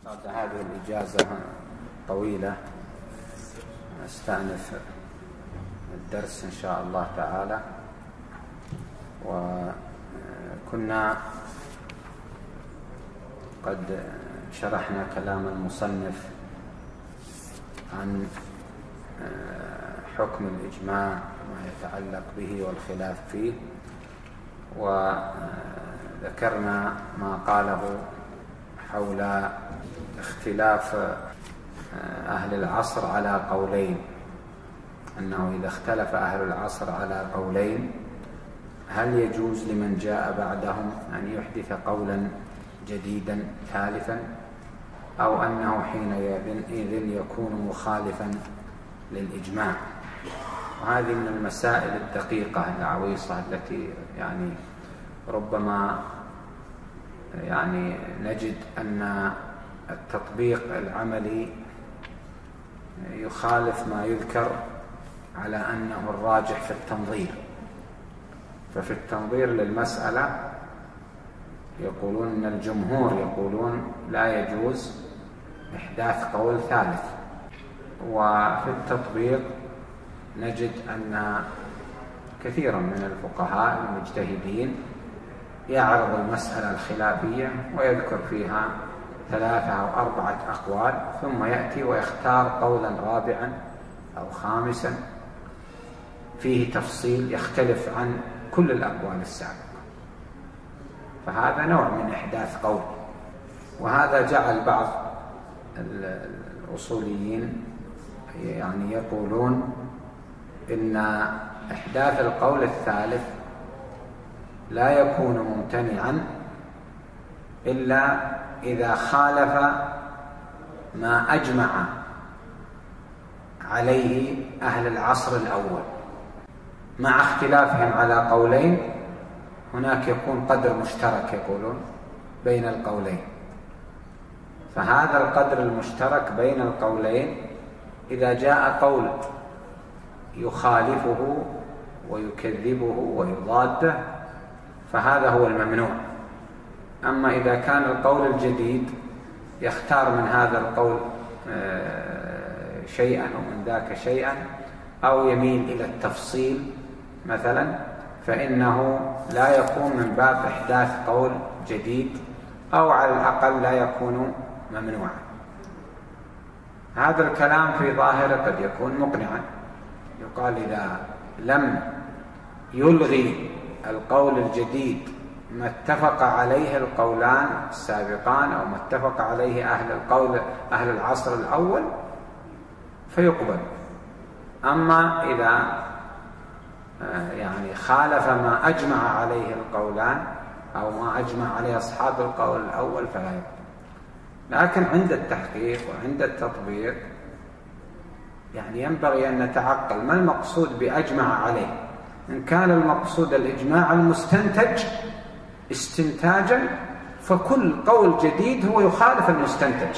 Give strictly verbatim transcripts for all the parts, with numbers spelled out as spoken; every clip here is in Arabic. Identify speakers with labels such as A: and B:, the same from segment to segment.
A: بعد هذه الإجازة طويلة نستأنف الدرس إن شاء الله تعالى. وكنا قد شرحنا كلام المصنف عن حكم الإجماع ما يتعلق به والخلاف فيه، وذكرنا ما قاله حول اختلاف أهل العصر على قولين، أنه إذا اختلف أهل العصر على قولين هل يجوز لمن جاء بعدهم أن يحدث قولا جديدا ثالثا، أو أنه حينئذ يكون مخالفا للإجماع. وهذه من المسائل الدقيقة العويصة التي يعني ربما يعني نجد أن التطبيق العملي يخالف ما يذكر على أنه الراجح في التنظير. ففي التنظير للمسألة يقولون أن الجمهور يقولون لا يجوز إحداث قول ثالث، وفي التطبيق نجد أن كثيرا من الفقهاء المجتهدين يعرض المسألة الخلافية ويذكر فيها ثلاثة أو أربعة أقوال، ثم يأتي ويختار قولا رابعا أو خامسا فيه تفصيل يختلف عن كل الأقوال السابقة. فهذا نوع من إحداث قول، وهذا جعل بعض الأصوليين يعني يقولون إن إحداث القول الثالث لا يكون ممتنعا إلا إذا خالف ما أجمع عليه أهل العصر الأول. مع اختلافهم على قولين هناك يكون قدر مشترك يقولون بين القولين، فهذا القدر المشترك بين القولين إذا جاء قول يخالفه ويكذبه ويضاده فهذا هو الممنوع. أما إذا كان القول الجديد يختار من هذا القول شيئا ومن ذاك شيئا، أو يميل إلى التفصيل مثلا، فإنه لا يكون من باب إحداث قول جديد، أو على الأقل لا يكون ممنوعا. هذا الكلام في ظاهره قد يكون مقنعا، يقال إذا لم يلغي القول الجديد ما اتفق عليه القولان السابقان أو ما اتفق عليه أهل القول أهل العصر الأول فيقبل. أما إذا يعني خالف ما أجمع عليه القولان أو ما أجمع عليه أصحاب القول الأول فلا يقبل. لكن عند التحقيق وعند التطبيق يعني ينبغي أن نتعقل ما المقصود بأجمع عليه. إن كان المقصود الإجماع المستنتج استنتاجا فكل قول جديد هو يخالف المستنتج.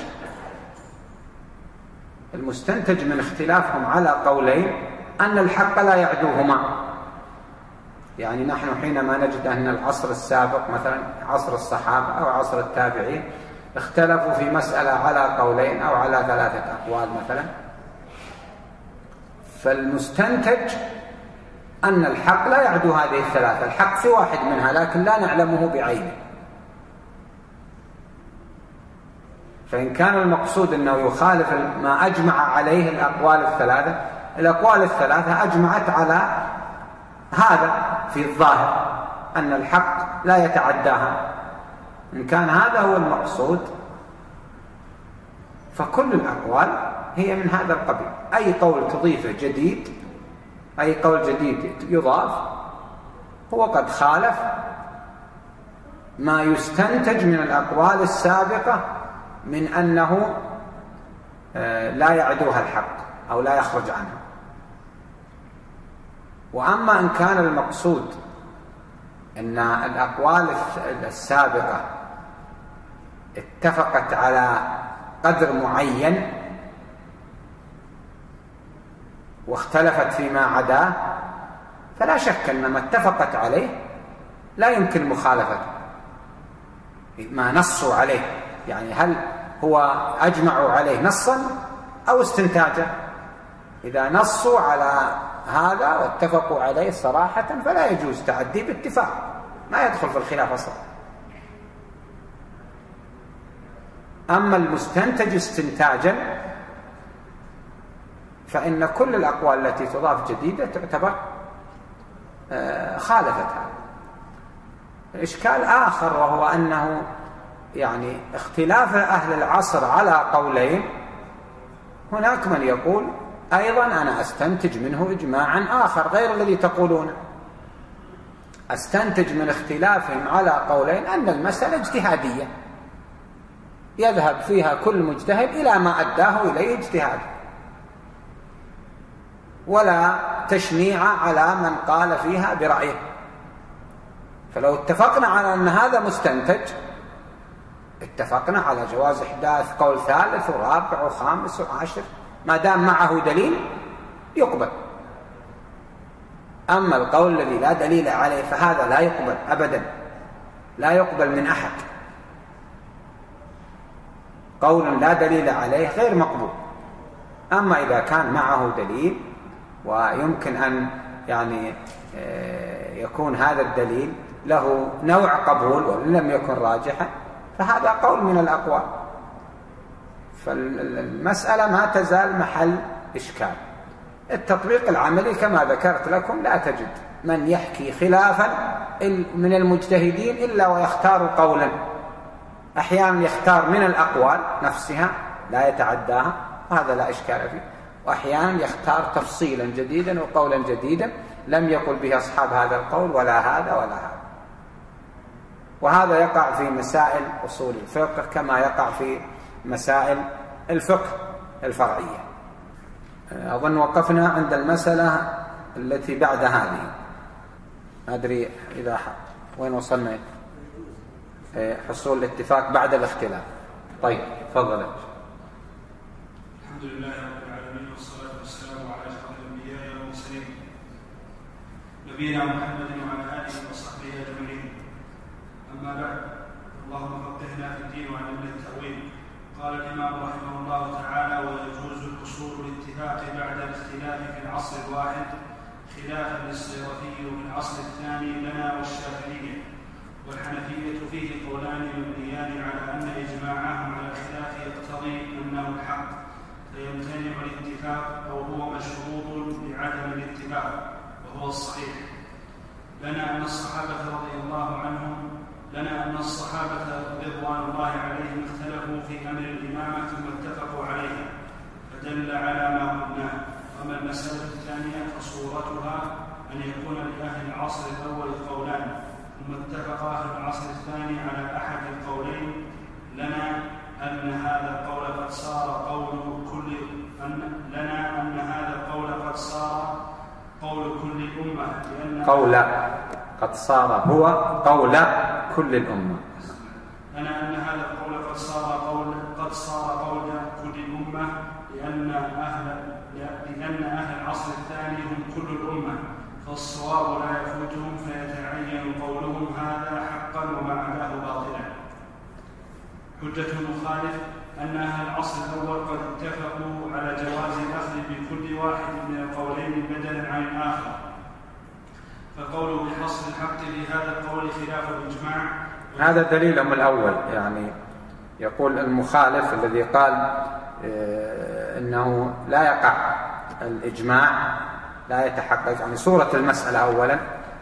A: المستنتج من اختلافهم على قولين أن الحق لا يعدوهما. يعني نحن حينما نجد أن العصر السابق مثلا عصر الصحابة أو عصر التابعين اختلفوا في مسألة على قولين أو على ثلاثة أقوال مثلا، فالمستنتج أن الحق لا يعدو هذه الثلاثة، الحق في واحد منها لكن لا نعلمه بعينه. فإن كان المقصود أنه يخالف ما أجمع عليه الأقوال الثلاثة، الأقوال الثلاثة أجمعت على هذا في الظاهر أن الحق لا يتعداها. إن كان هذا هو المقصود فكل الأقوال هي من هذا القبيل. أي قول تضيفه جديد، أي قول جديد يضاف هو قد خالف ما يستنتج من الأقوال السابقة من أنه لا يعدوها الحق أو لا يخرج عنها. وأما إن كان المقصود أن الأقوال السابقة اتفقت على قدر معين واختلفت فيما عداه فلا شك أن ما اتفقت عليه لا يمكن مخالفته ما نصوا عليه. يعني هل هو أجمعوا عليه نصا أو استنتاجا. إذا نصوا على هذا واتفقوا عليه صراحة فلا يجوز تعدي باتفاق، ما يدخل في الخلاف أصلا. أما المستنتج استنتاجا فإن كل الأقوال التي تضاف جديدة تعتبر خالفت هذا. إشكال آخر وهو أنه يعني اختلاف أهل العصر على قولين، هناك من يقول أيضا أنا أستنتج منه إجماعا آخر غير الذي تقولونه. أستنتج من اختلافهم على قولين أن المسألة اجتهادية يذهب فيها كل مجتهد إلى ما أداه إليه اجتهاد، ولا تشنيع على من قال فيها برأيه. فلو اتفقنا على أن هذا مستنتج اتفقنا على جواز إحداث قول ثالث ورابع وخامس وعاشر ما دام معه دليل يقبل. أما القول الذي لا دليل عليه فهذا لا يقبل أبدا، لا يقبل من أحد. قول لا دليل عليه غير مقبول. أما إذا كان معه دليل ويمكن أن يعني يكون هذا الدليل له نوع قبول وإن لم يكن راجحا فهذا قول من الأقوال. فالمسألة ما تزال محل إشكال. التطبيق العملي كما ذكرت لكم لا تجد من يحكي خلافا من المجتهدين إلا ويختار قولا، أحيانا يختار من الأقوال نفسها لا يتعداها وهذا لا إشكال فيه، وأحيانا يختار تفصيلا جديدا وقولا جديدا لم يقل به أصحاب هذا القول ولا هذا ولا هذا. وهذا يقع في مسائل أصول الفقه كما يقع في مسائل الفقه الفرعية. أظن وقفنا عند المسألة التي بعد هذه، أدري إذا وين وصلنا، حصول الاتفاق بعد الاختلاف. طيب تفضل.
B: الحمد لله رب العالمين والصلاة والسلام على أشرف الأنبياء والمرسلين نبينا محمد وعلى آله وصحبه أجمعين. أما بعد، اللهم فقهنا في الدين وعلمنا التأويل. قال الإمام رحمه الله تعالى: ويجوز حصول الاتفاق بعد الاختلاف في العصر الواحد خلافا للصيرفي في العصر الثاني لنا والشافعية والحنفية. فيه قولان مبنيان على أن إجماعهم على الخلاف يقتضي أنه الحق فيمتنع الاتفاق أو هو مشروط بعدم الاتفاق وهو الصحيح. لنا أن الصحابة رضي الله عنهم لنا أن الصحابة رضوان الله عليهم اختلفوا في أمر الإمامة ثم اتفقوا عليها فدل على ما قلناه. وأما المسألة الثانية فصورتها أن يكون لأهل العصر الأول قولان ثم اتفق أهل العصر الثاني على أحد القولين. لنا أن هذا القول قد صار قول كل أن لنا أن هذا القول قد صار قول كل الأمة لأن
A: قول قد صار هو قول كل الأمة.
B: لنا أن هذا القول قد صار قول قد صار قول كل الأمة لأن أهل لأن أهل العصر الثاني هم كل الأمة، فالصواب لا يفوتهم فيتعين قولهم هذا حقا وما عداه باطلا. حجة المخالف أن أهل العصر الأول قد اتفقوا على جواز الأخذ بكل واحد من القولين بدلا عن الآخر، فقوله بحصر الحق في هذا القول خلاف الإجماع.
A: هذا دليلهم الأول، يعني يقول المخالف الذي قال إنه لا يقع الإجماع لا يتحقق، يعني صورة المسألة أولا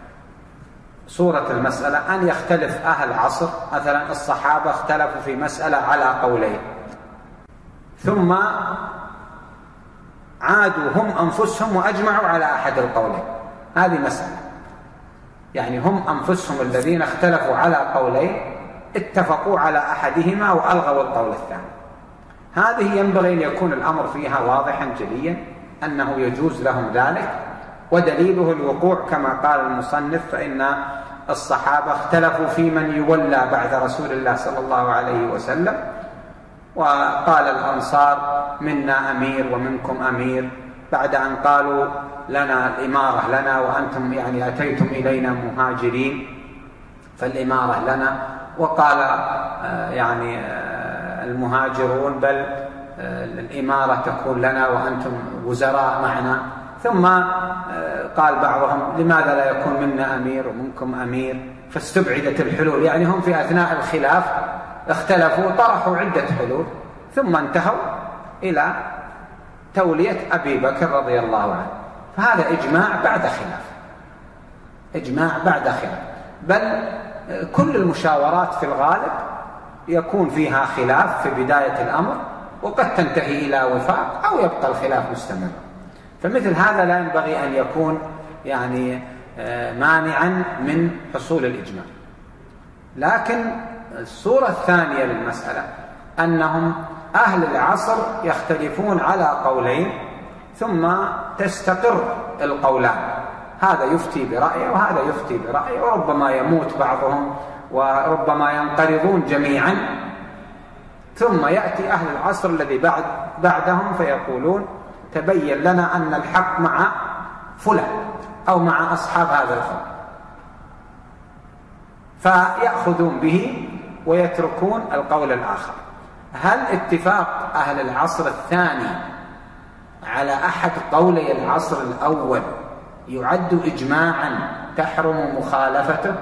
A: صورة المسألة أن يختلف أهل العصر، مثلا الصحابة اختلفوا في مسألة على قولين ثم عادوا هم أنفسهم وأجمعوا على أحد القولين، هذه مسألة. يعني هم أنفسهم الذين اختلفوا على قولين اتفقوا على أحدهما وألغوا القول الثاني. هذه ينبغي أن يكون الأمر فيها واضحا جليا أنه يجوز لهم ذلك، ودليله الوقوع كما قال المصنف: فإن الصحابة اختلفوا في من يولى بعد رسول الله صلى الله عليه وسلم، وقال الأنصار منا أمير ومنكم أمير، بعد أن قالوا لنا الإمارة لنا وأنتم يعني أتيتم إلينا مهاجرين فالإمارة لنا. وقال يعني المهاجرون، بل الإمارة تكون لنا وأنتم وزراء معنا. ثم قال بعضهم لماذا لا يكون منا أمير ومنكم أمير، فاستبعدت الحلول. يعني هم في أثناء الخلاف اختلفوا، طرحوا عدة حلول، ثم انتهوا إلى تولية أبي بكر رضي الله عنه. فهذا إجماع بعد خلاف، إجماع بعد خلاف. بل كل المشاورات في الغالب يكون فيها خلاف في بداية الأمر، وقد تنتهي إلى وفاق أو يبقى الخلاف مستمر. فمثل هذا لا ينبغي أن يكون يعني مانعا من حصول الإجماع. لكن الصورة الثانية للمسألة أنهم أهل العصر يختلفون على قولين ثم تستقر القولان، هذا يفتي برأيه وهذا يفتي برأيه، وربما يموت بعضهم وربما ينقرضون جميعا، ثم يأتي أهل العصر الذي بعد بعدهم فيقولون تبين لنا أن الحق مع فلان أو مع أصحاب هذا القول، فيأخذون به ويتركون القول الآخر. هل اتفاق أهل العصر الثاني على أحد قولي العصر الأول يعد إجماعا تحرم مخالفته،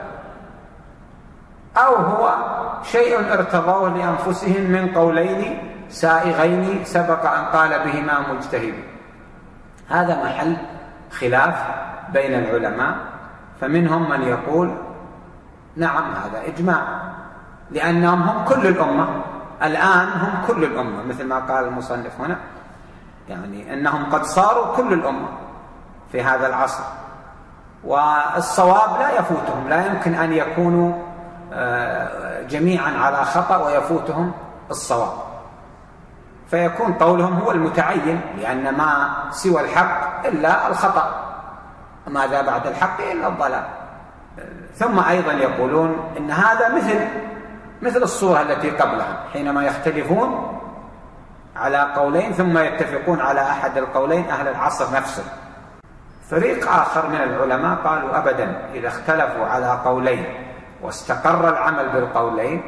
A: أو هو شيء ارتضوه لأنفسهم من قولين سائغين سبق أن قال بهما مجتهد؟ هذا محل خلاف بين العلماء. فمنهم من يقول نعم هذا إجماع، لأنهم هم كل الأمة الآن، هم كل الأمة، مثل ما قال المصنف هنا، يعني أنهم قد صاروا كل الأمة في هذا العصر، والصواب لا يفوتهم، لا يمكن أن يكونوا جميعا على خطأ ويفوتهم الصواب، فيكون قولهم هو المتعين، لأن ما سوى الحق إلا الخطأ، ماذا بعد الحق إلا الضلال. ثم أيضا يقولون إن هذا مثل مثل الصورة التي قبلها، حينما يختلفون على قولين ثم يتفقون على أحد القولين أهل العصر نفسه. فريق آخر من العلماء قالوا أبدا، إذا اختلفوا على قولين واستقر العمل بالقولين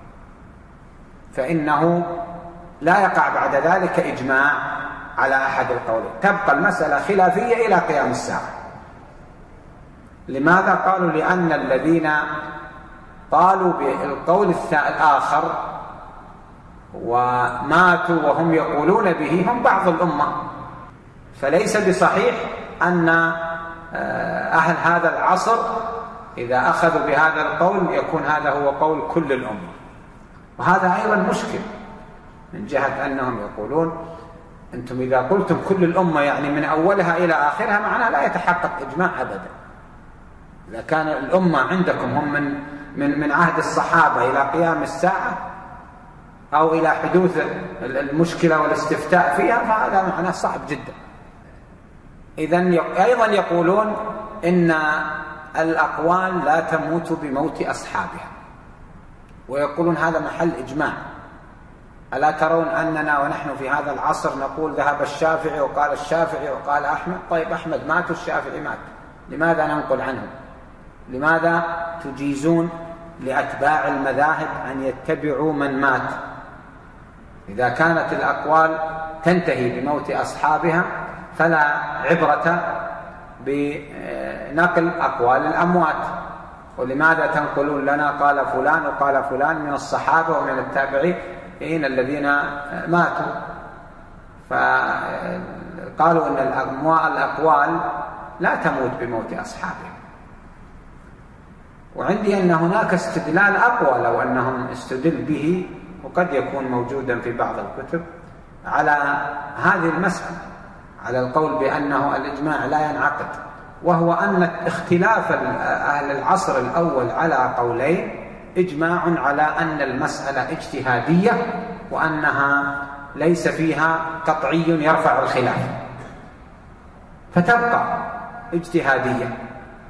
A: فإنه لا يقع بعد ذلك إجماع على أحد القولين، تبقى المسألة خلافية إلى قيام الساعة. لماذا؟ قالوا لأن الذين قالوا بالقول الآخر وماتوا وهم يقولون به هم بعض الأمة، فليس بصحيح أن أهل هذا العصر إذا أخذوا بهذا القول يكون هذا هو قول كل الأمة. وهذا أيضا مشكل من جهة أنهم يقولون أنتم إذا قلتم كل الأمة يعني من أولها إلى آخرها، معناه لا يتحقق إجماع أبدا. إذا كان الأمة عندكم هم من من من عهد الصحابة إلى قيام الساعة أو إلى حدوث المشكلة والاستفتاء فيها، فهذا معناه صعب جدا. إذن أيضا يقولون إن الأقوال لا تموت بموت أصحابها، ويقولون هذا محل إجماع. ألا ترون أننا ونحن في هذا العصر نقول ذهب الشافعي وقال الشافعي وقال أحمد؟ طيب أحمد مات والشافعي مات، لماذا ننقل عنهم؟ لماذا تجيزون لأتباع المذاهب أن يتبعوا من مات؟ إذا كانت الأقوال تنتهي بموت أصحابها فلا عبرة بنقل أقوال الأموات. ولماذا تنقلون لنا قال فلان وقال فلان من الصحابة ومن التابعين الذين ماتوا؟ فقالوا أن الأقوال لا تموت بموت أصحابها. وعندي أن هناك استدلال أقوى لو أنهم استدل به، وقد يكون موجودا في بعض الكتب، على هذه المسألة، على القول بأنه الإجماع لا ينعقد، وهو أن اختلاف أهل العصر الأول على قولين إجماع على أن المسألة اجتهادية، وأنها ليس فيها قطعي يرفع الخلاف، فتبقى اجتهادية،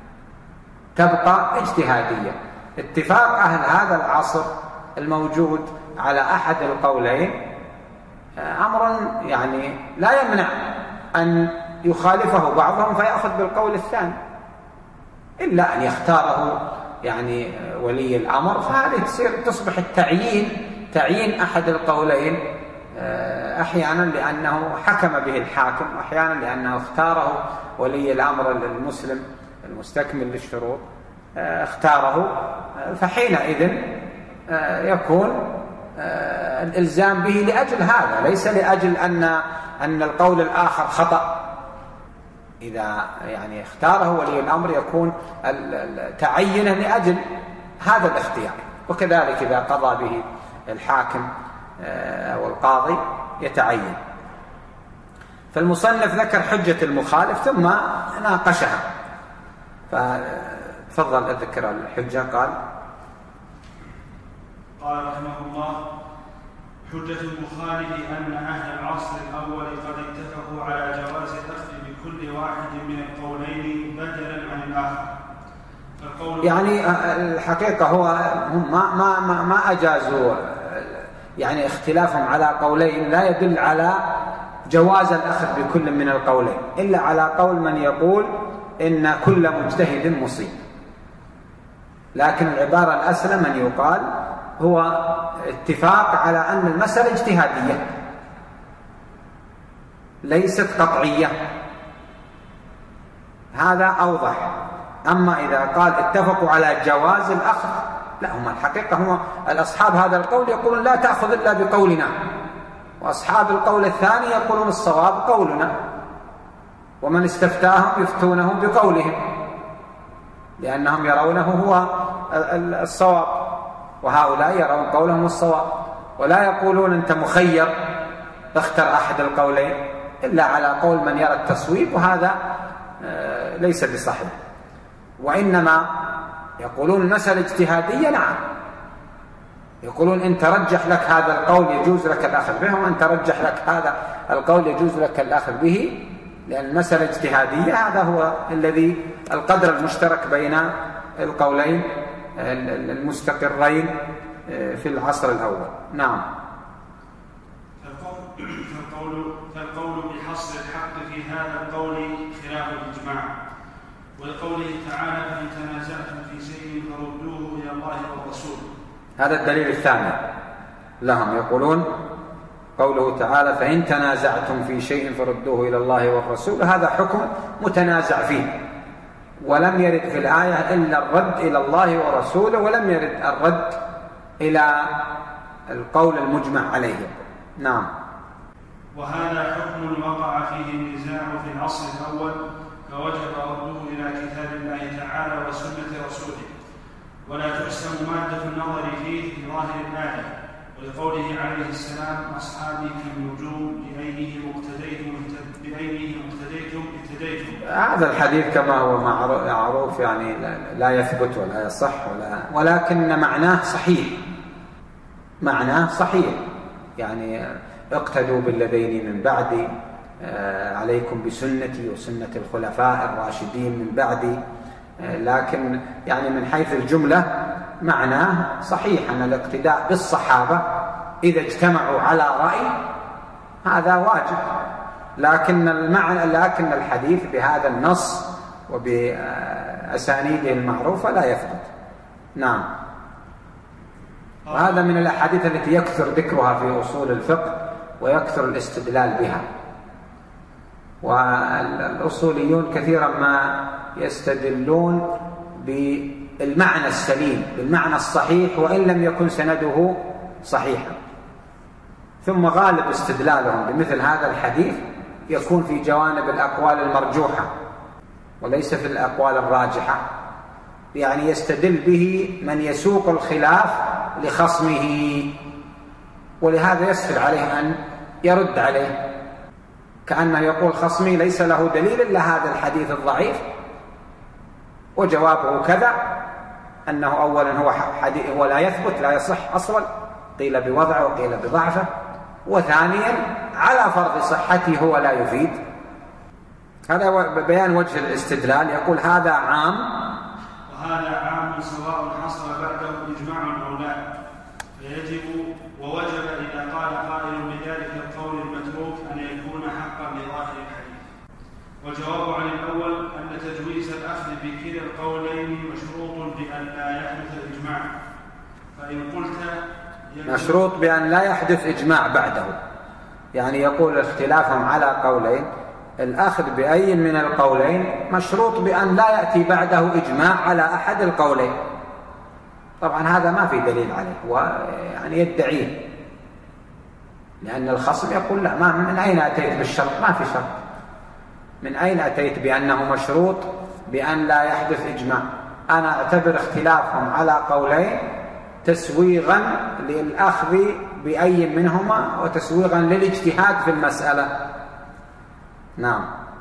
A: تبقى اجتهادية. اتفاق أهل هذا العصر الموجود على أحد القولين أمر يعني لا يمنع أن يخالفه بعضهم فيأخذ بالقول الثاني، إلا أن يختاره يعني ولي الأمر، فهذه تصير تصبح التعيين تعيين أحد القولين أحيانا لأنه حكم به الحاكم، وأحيانا لأنه اختاره ولي الأمر المسلم المستكمل للشروط اختاره، فحينئذ يكون الإلزام به لأجل هذا، ليس لأجل أن أن القول الآخر خطأ. إذا يعني اختاره ولي الأمر يكون تعينه لأجل هذا الاختيار، وكذلك إذا قضى به الحاكم أو القاضي يتعين. فالمصنف ذكر حجة المخالف ثم ناقشها، فتفضل أذكر الحجة. قال
B: قال رحمه الله: حجة المخالف أن أهل العصر الأول قد اتفقوا على جواز الأخذ بكل واحد من القولين بدلا عن الآخر.
A: يعني الحقيقة هو هم ما ما ما, ما أجازوا، يعني اختلافهم على قولين لا يدل على جواز الأخذ بكل من القولين، إلا على قول من يقول إن كل مجتهد مصيب. لكن العبارة الأسلم من يقال هو اتفاق على أن المسألة اجتهادية ليست قطعية، هذا أوضح. أما إذا قال اتفقوا على جواز الأخذ، لا، هم الحقيقة هم الأصحاب هذا القول يقولون لا تأخذ إلا بقولنا، وأصحاب القول الثاني يقولون الصواب قولنا، ومن استفتاهم يفتونه بقولهم لأنهم يرونه هو الصواب، وهؤلاء يرون قولهم الصواب، ولا يقولون أنت مخير اختر أحد القولين إلا على قول من يرى التصويب، وهذا ليس بصحيح. وإنما يقولون المسألة اجتهادية، نعم، يقولون إن ترجح لك هذا القول يجوز لك الأخذ به، وإن ترجح لك هذا القول يجوز لك الأخذ به، لأن المسألة اجتهادية. هذا هو الذي القدر المشترك بين القولين المستقرين في العصر الأول. نعم.
B: فالقول, فالقول بحصر الحق في هذا القول خلاف الإجماع، ولقوله تعالى: فإن تنازعتم في شيء فردوه إلى الله والرسول.
A: هذا الدليل الثاني لهم، يقولون قوله تعالى: فإن تنازعتم في شيء فردوه إلى الله والرسول، هذا حكم متنازع فيه، ولم يرد في الآية إلا الرد إلى الله ورسوله، ولم يرد الرد إلى القول المجمع عليه. نعم.
B: وهذا حكم وقع فيه النزاع في العصر الأول، فوجب رده إلى كتاب الله تعالى وسنة رسوله، ولا تقسم مادة النظر فيه في ظاهر الآية، ولقوله عليه السلام: أصحابي كالنجوم بأيهم اقتديتم بأيهم اقتديتم اهتديتم.
A: هذا الحديث كما هو معروف يعني لا يثبت ولا يصح، ولا ولكن معناه صحيح، معناه صحيح، يعني اقتدوا بالذين من بعدي، عليكم بسنتي وسنة الخلفاء الراشدين من بعدي. لكن يعني من حيث الجملة معناه صحيح أن الاقتداء بالصحابة إذا اجتمعوا على رأي هذا واجب، لكن المعنى لكن الحديث بهذا النص وبأسانيده المعروفة لا يثبت. نعم. وهذا من الأحاديث التي يكثر ذكرها في أصول الفقه ويكثر الاستدلال بها، والأصوليون كثيرا ما يستدلون بالمعنى السليم، بالمعنى الصحيح، وإن لم يكن سنده صحيحا، ثم غالب استدلالهم بمثل هذا الحديث يكون في جوانب الأقوال المرجوحة وليس في الأقوال الراجحة، يعني يستدل به من يسوق الخلاف لخصمه، ولهذا يسهل عليه أن يرد عليه، كأنه يقول خصمي ليس له دليل إلا هذا الحديث الضعيف، وجوابه كذا، أنه أولا هو حديث هو لا يثبت لا يصح أصلا، قيل بوضعه وقيل بضعفه، وثانيا على فرض صحته هو لا يفيد. هذا بيان وجه الاستدلال. يقول هذا عام
B: وهذا عام سواء حصل بعده إجماع أو لا، فيجب ووجب إذا قال قائل بذلك القول المتروك أن يكون حقا لظاهر الحديث. والجواب عن الأول أن تجويز الأخذ بكلا القولين مشروط بأن لا يحدث الإجماع، فإن قلت
A: مشروط بأن لا يحدث إجماع بعده. يعني يقول اختلافهم على قولين، الأخذ بأي من القولين مشروط بأن لا يأتي بعده إجماع على أحد القولين. طبعا هذا ما في دليل عليه، ويعني يدعيه، لأن الخصم يقول لا، ما من أين أتيت بالشرط؟ ما في شرط. من أين أتيت بأنه مشروط بأن لا يحدث إجماع؟ أنا أعتبر اختلافهم على قولين تسويغا للأخذ بأي منهما وتسويغا للاجتهاد في المسألة. نعم.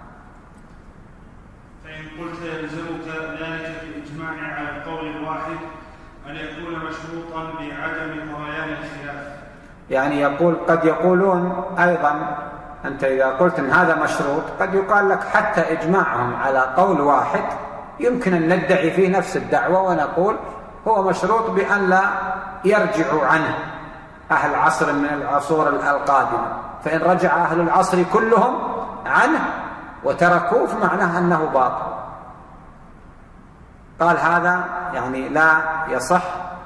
B: فإن قلت يلزمك ذلك بالإجماع على القول الواحد أن يكون مشروطا بعدم طغيان الخلاف. يعني
A: يقول قد يقولون أيضا، أنت إذا قلت إن هذا مشروط قد يقال لك حتى إجماعهم على قول واحد يمكن أن ندعي فيه نفس الدعوة ونقول هو مشروط بأن لا يرجع عنه أهل عصر من العصور القادمة، فإن رجع أهل العصر كلهم عنه وتركوه فمعناه أنه باطل. قال هذا يعني لا يصح.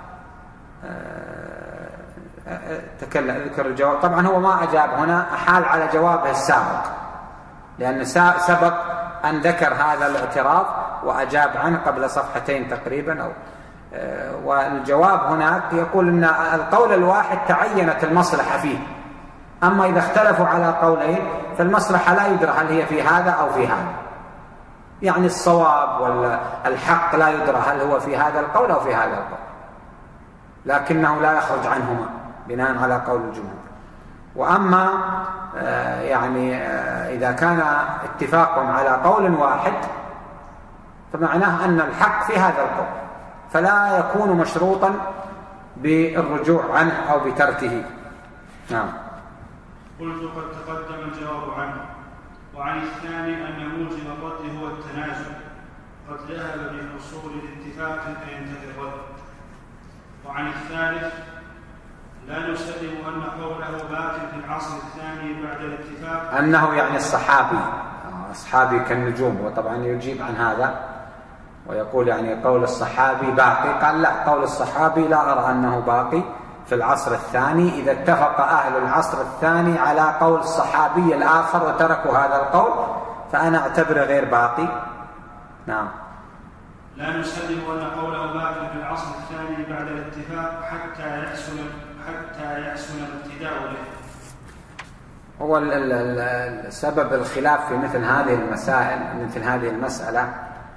A: تكلم ذكر الجواب، طبعا هو ما أجاب هنا، أحال على جوابه السابق، لأن سبق أن ذكر هذا الاعتراض وأجاب عنه قبل صفحتين تقريبا أو والجواب هناك يقول أن القول الواحد تعينت المصلحة فيه، أما إذا اختلفوا على قولين فالمصلحة لا يدرى هل هي في هذا أو في هذا، يعني الصواب والحق لا يدرى هل هو في هذا القول أو في هذا القول، لكنه لا يخرج عنهما بناء على قول الجمهور. وأما يعني إذا كان اتفاقهم على قول واحد فمعناه أن الحق في هذا القول، فلا يكون مشروطا بالرجوع عنه أو بتركه. نعم.
B: قلت قد تقدم الجواب عنه. وعن الثاني أن موجب الرد هو التنازل، قد ذهب بحصول الاتفاق فينتهي الرد. وعن الثالث لا نسلم أن قوله باق في العصر الثاني بعد الاتفاق،
A: أنه يعني الصحابي أصحابي كالنجوم، وطبعا يجيب عن هذا ويقول يعني قول الصحابي باقي. قال لا، قول الصحابي لا أرى أنه باقي في العصر الثاني إذا اتفق أهل العصر الثاني على قول الصحابي الآخر وتركوا هذا القول فأنا أعتبره غير باقي. نعم.
B: لا نسلم أن قوله باقي في العصر الثاني بعد الاتفاق حتى يحسن حتى يحسن الابتداء به.
A: هو السبب الخلاف في مثل هذه المسائل، مثل هذه المسألة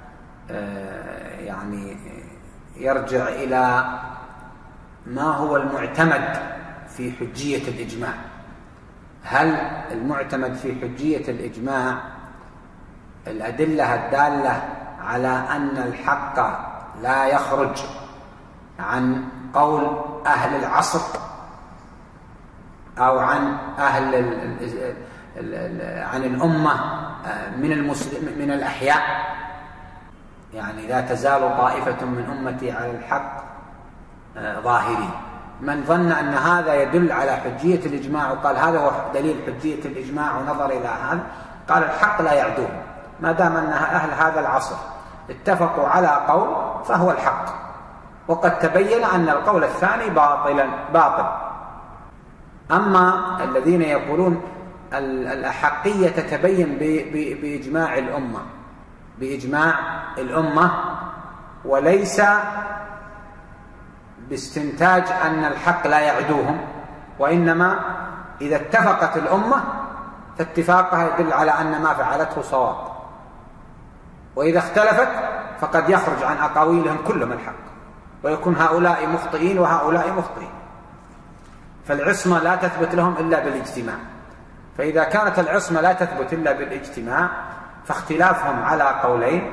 A: يعني يرجع إلى ما هو المعتمد في حجية الإجماع. هل المعتمد في حجية الإجماع الأدلة الدالة على أن الحق لا يخرج عن قول أهل العصر أو عن أهل عن الأمة من المسلم من الأحياء، يعني لا تزال طائفة من أمتي على الحق ظاهرين. من ظن أن هذا يدل على حجية الإجماع وقال هذا هو دليل حجية الإجماع ونظر إلى هذا، قال الحق لا يعدوه، ما دام أن أهل هذا العصر اتفقوا على قول فهو الحق، وقد تبين أن القول الثاني باطلا باطل. أما الذين يقولون الأحقية تتبين بإجماع الأمة بإجماع الأمة وليس باستنتاج أن الحق لا يعدوهم، وإنما إذا اتفقت الأمة فاتفاقها يدل على أن ما فعلته صواب، وإذا اختلفت فقد يخرج عن أقاويلهم كلهم الحق ويكون هؤلاء مخطئين وهؤلاء مخطئين، فالعصمة لا تثبت لهم إلا بالاجتماع. فإذا كانت العصمة لا تثبت إلا بالاجتماع فاختلافهم على قولين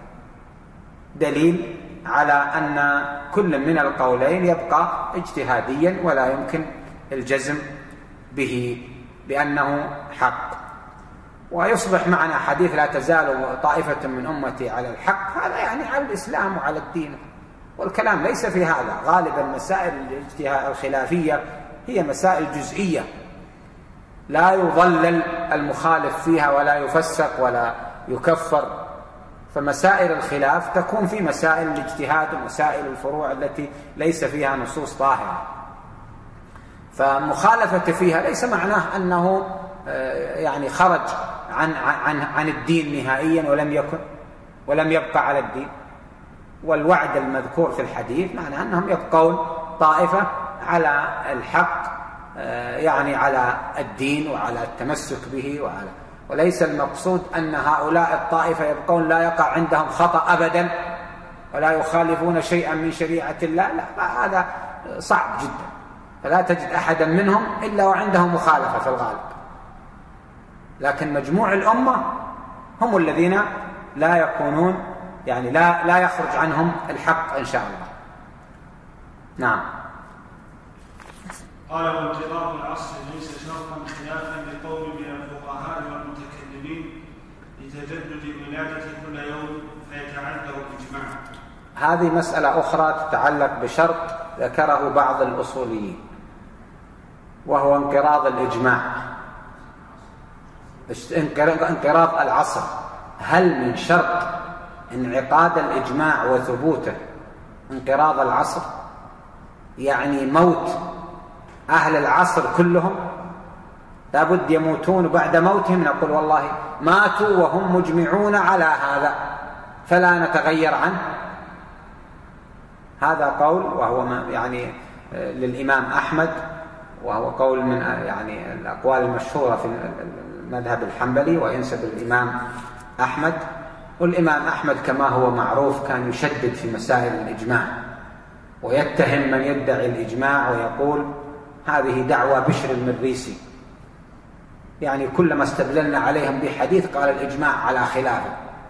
A: دليل على أن كل من القولين يبقى اجتهاديا ولا يمكن الجزم به بأنه حق. ويصبح معنا حديث لا تزال طائفة من أمتي على الحق، هذا يعني على الإسلام وعلى الدين، والكلام ليس في هذا. غالبا مسائل الخلافية هي مسائل جزئية لا يضلل المخالف فيها ولا يفسق ولا يكفر، فمسائل الخلاف تكون في مسائل الاجتهاد ومسائل الفروع التي ليس فيها نصوص ظاهرة. فمخالفته فيها ليس معناه أنه يعني خرج عن عن عن الدين نهائيا ولم يكن ولم يبقى على الدين. والوعد المذكور في الحديث معناه أنهم يبقون طائفة على الحق، يعني على الدين وعلى التمسك به، وعلى وليس المقصود أن هؤلاء الطائفة يبقون لا يقع عندهم خطأ أبدا ولا يخالفون شيئا من شريعة الله. لا، هذا صعب جدا، فلا تجد أحدا منهم إلا وعنده مخالفة في الغالب. لكن مجموع الأمة هم الذين لا يكونون يعني لا لا يخرج عنهم الحق إن شاء الله. نعم.
B: قال: وانقضاء العصر ليس شرطا خلافا لقوم من الفقهاء والمتكلمين لتجدد الولادة كل يوم فيتعذر الإجماع.
A: هذه مسألة أخرى تتعلق بشرط ذكره بعض الأصوليين، وهو انقراض الإجماع، انقراض العصر. هل من شرط انعقاد الإجماع وثبوته انقراض العصر؟ يعني موت أهل العصر كلهم لابد يموتون، وبعد موتهم نقول والله ماتوا وهم مجمعون على هذا فلا نتغير عنه. هذا قول وهو يعني للإمام أحمد، وهو قول من يعني الأقوال المشهورة في المذهب الحنبلي وينسب الإمام أحمد. والإمام أحمد كما هو معروف كان يشدد في مسائل الإجماع، ويتهم من يدعي الإجماع ويقول هذه دعوة بشر المريسي، يعني كلما استدللنا عليهم بحديث قال الإجماع على خلافه.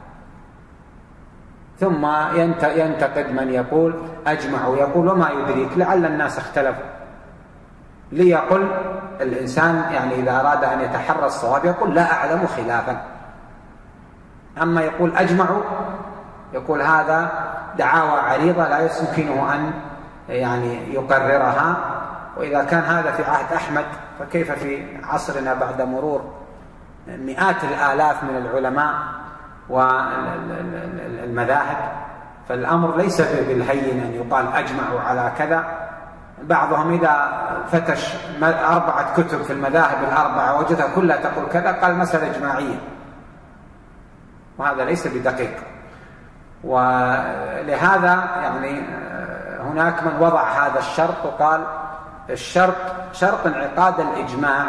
A: ثم ينتقد من يقول أجمعوا، يقول وما يدريك لعل الناس اختلفوا، ليقل الإنسان يعني إذا أراد أن يتحرى الصواب يقول لا أعلم خلافا. أما يقول أجمعوا يقول هذا دعاوى عريضة لا يمكنه أن يعني يقررها. وإذا كان هذا في عهد أحمد فكيف في عصرنا بعد مرور مئات الآلاف من العلماء والمذاهب؟ فالأمر ليس بالهين أن يقال أجمعوا على كذا. بعضهم إذا فتش أربعة كتب في المذاهب الأربعة وجدها كلها تقول كذا قال مسألة إجماعية، وهذا ليس بدقيق. ولهذا يعني هناك من وضع هذا الشرط وقال الشرط شرط انعقاد الإجماع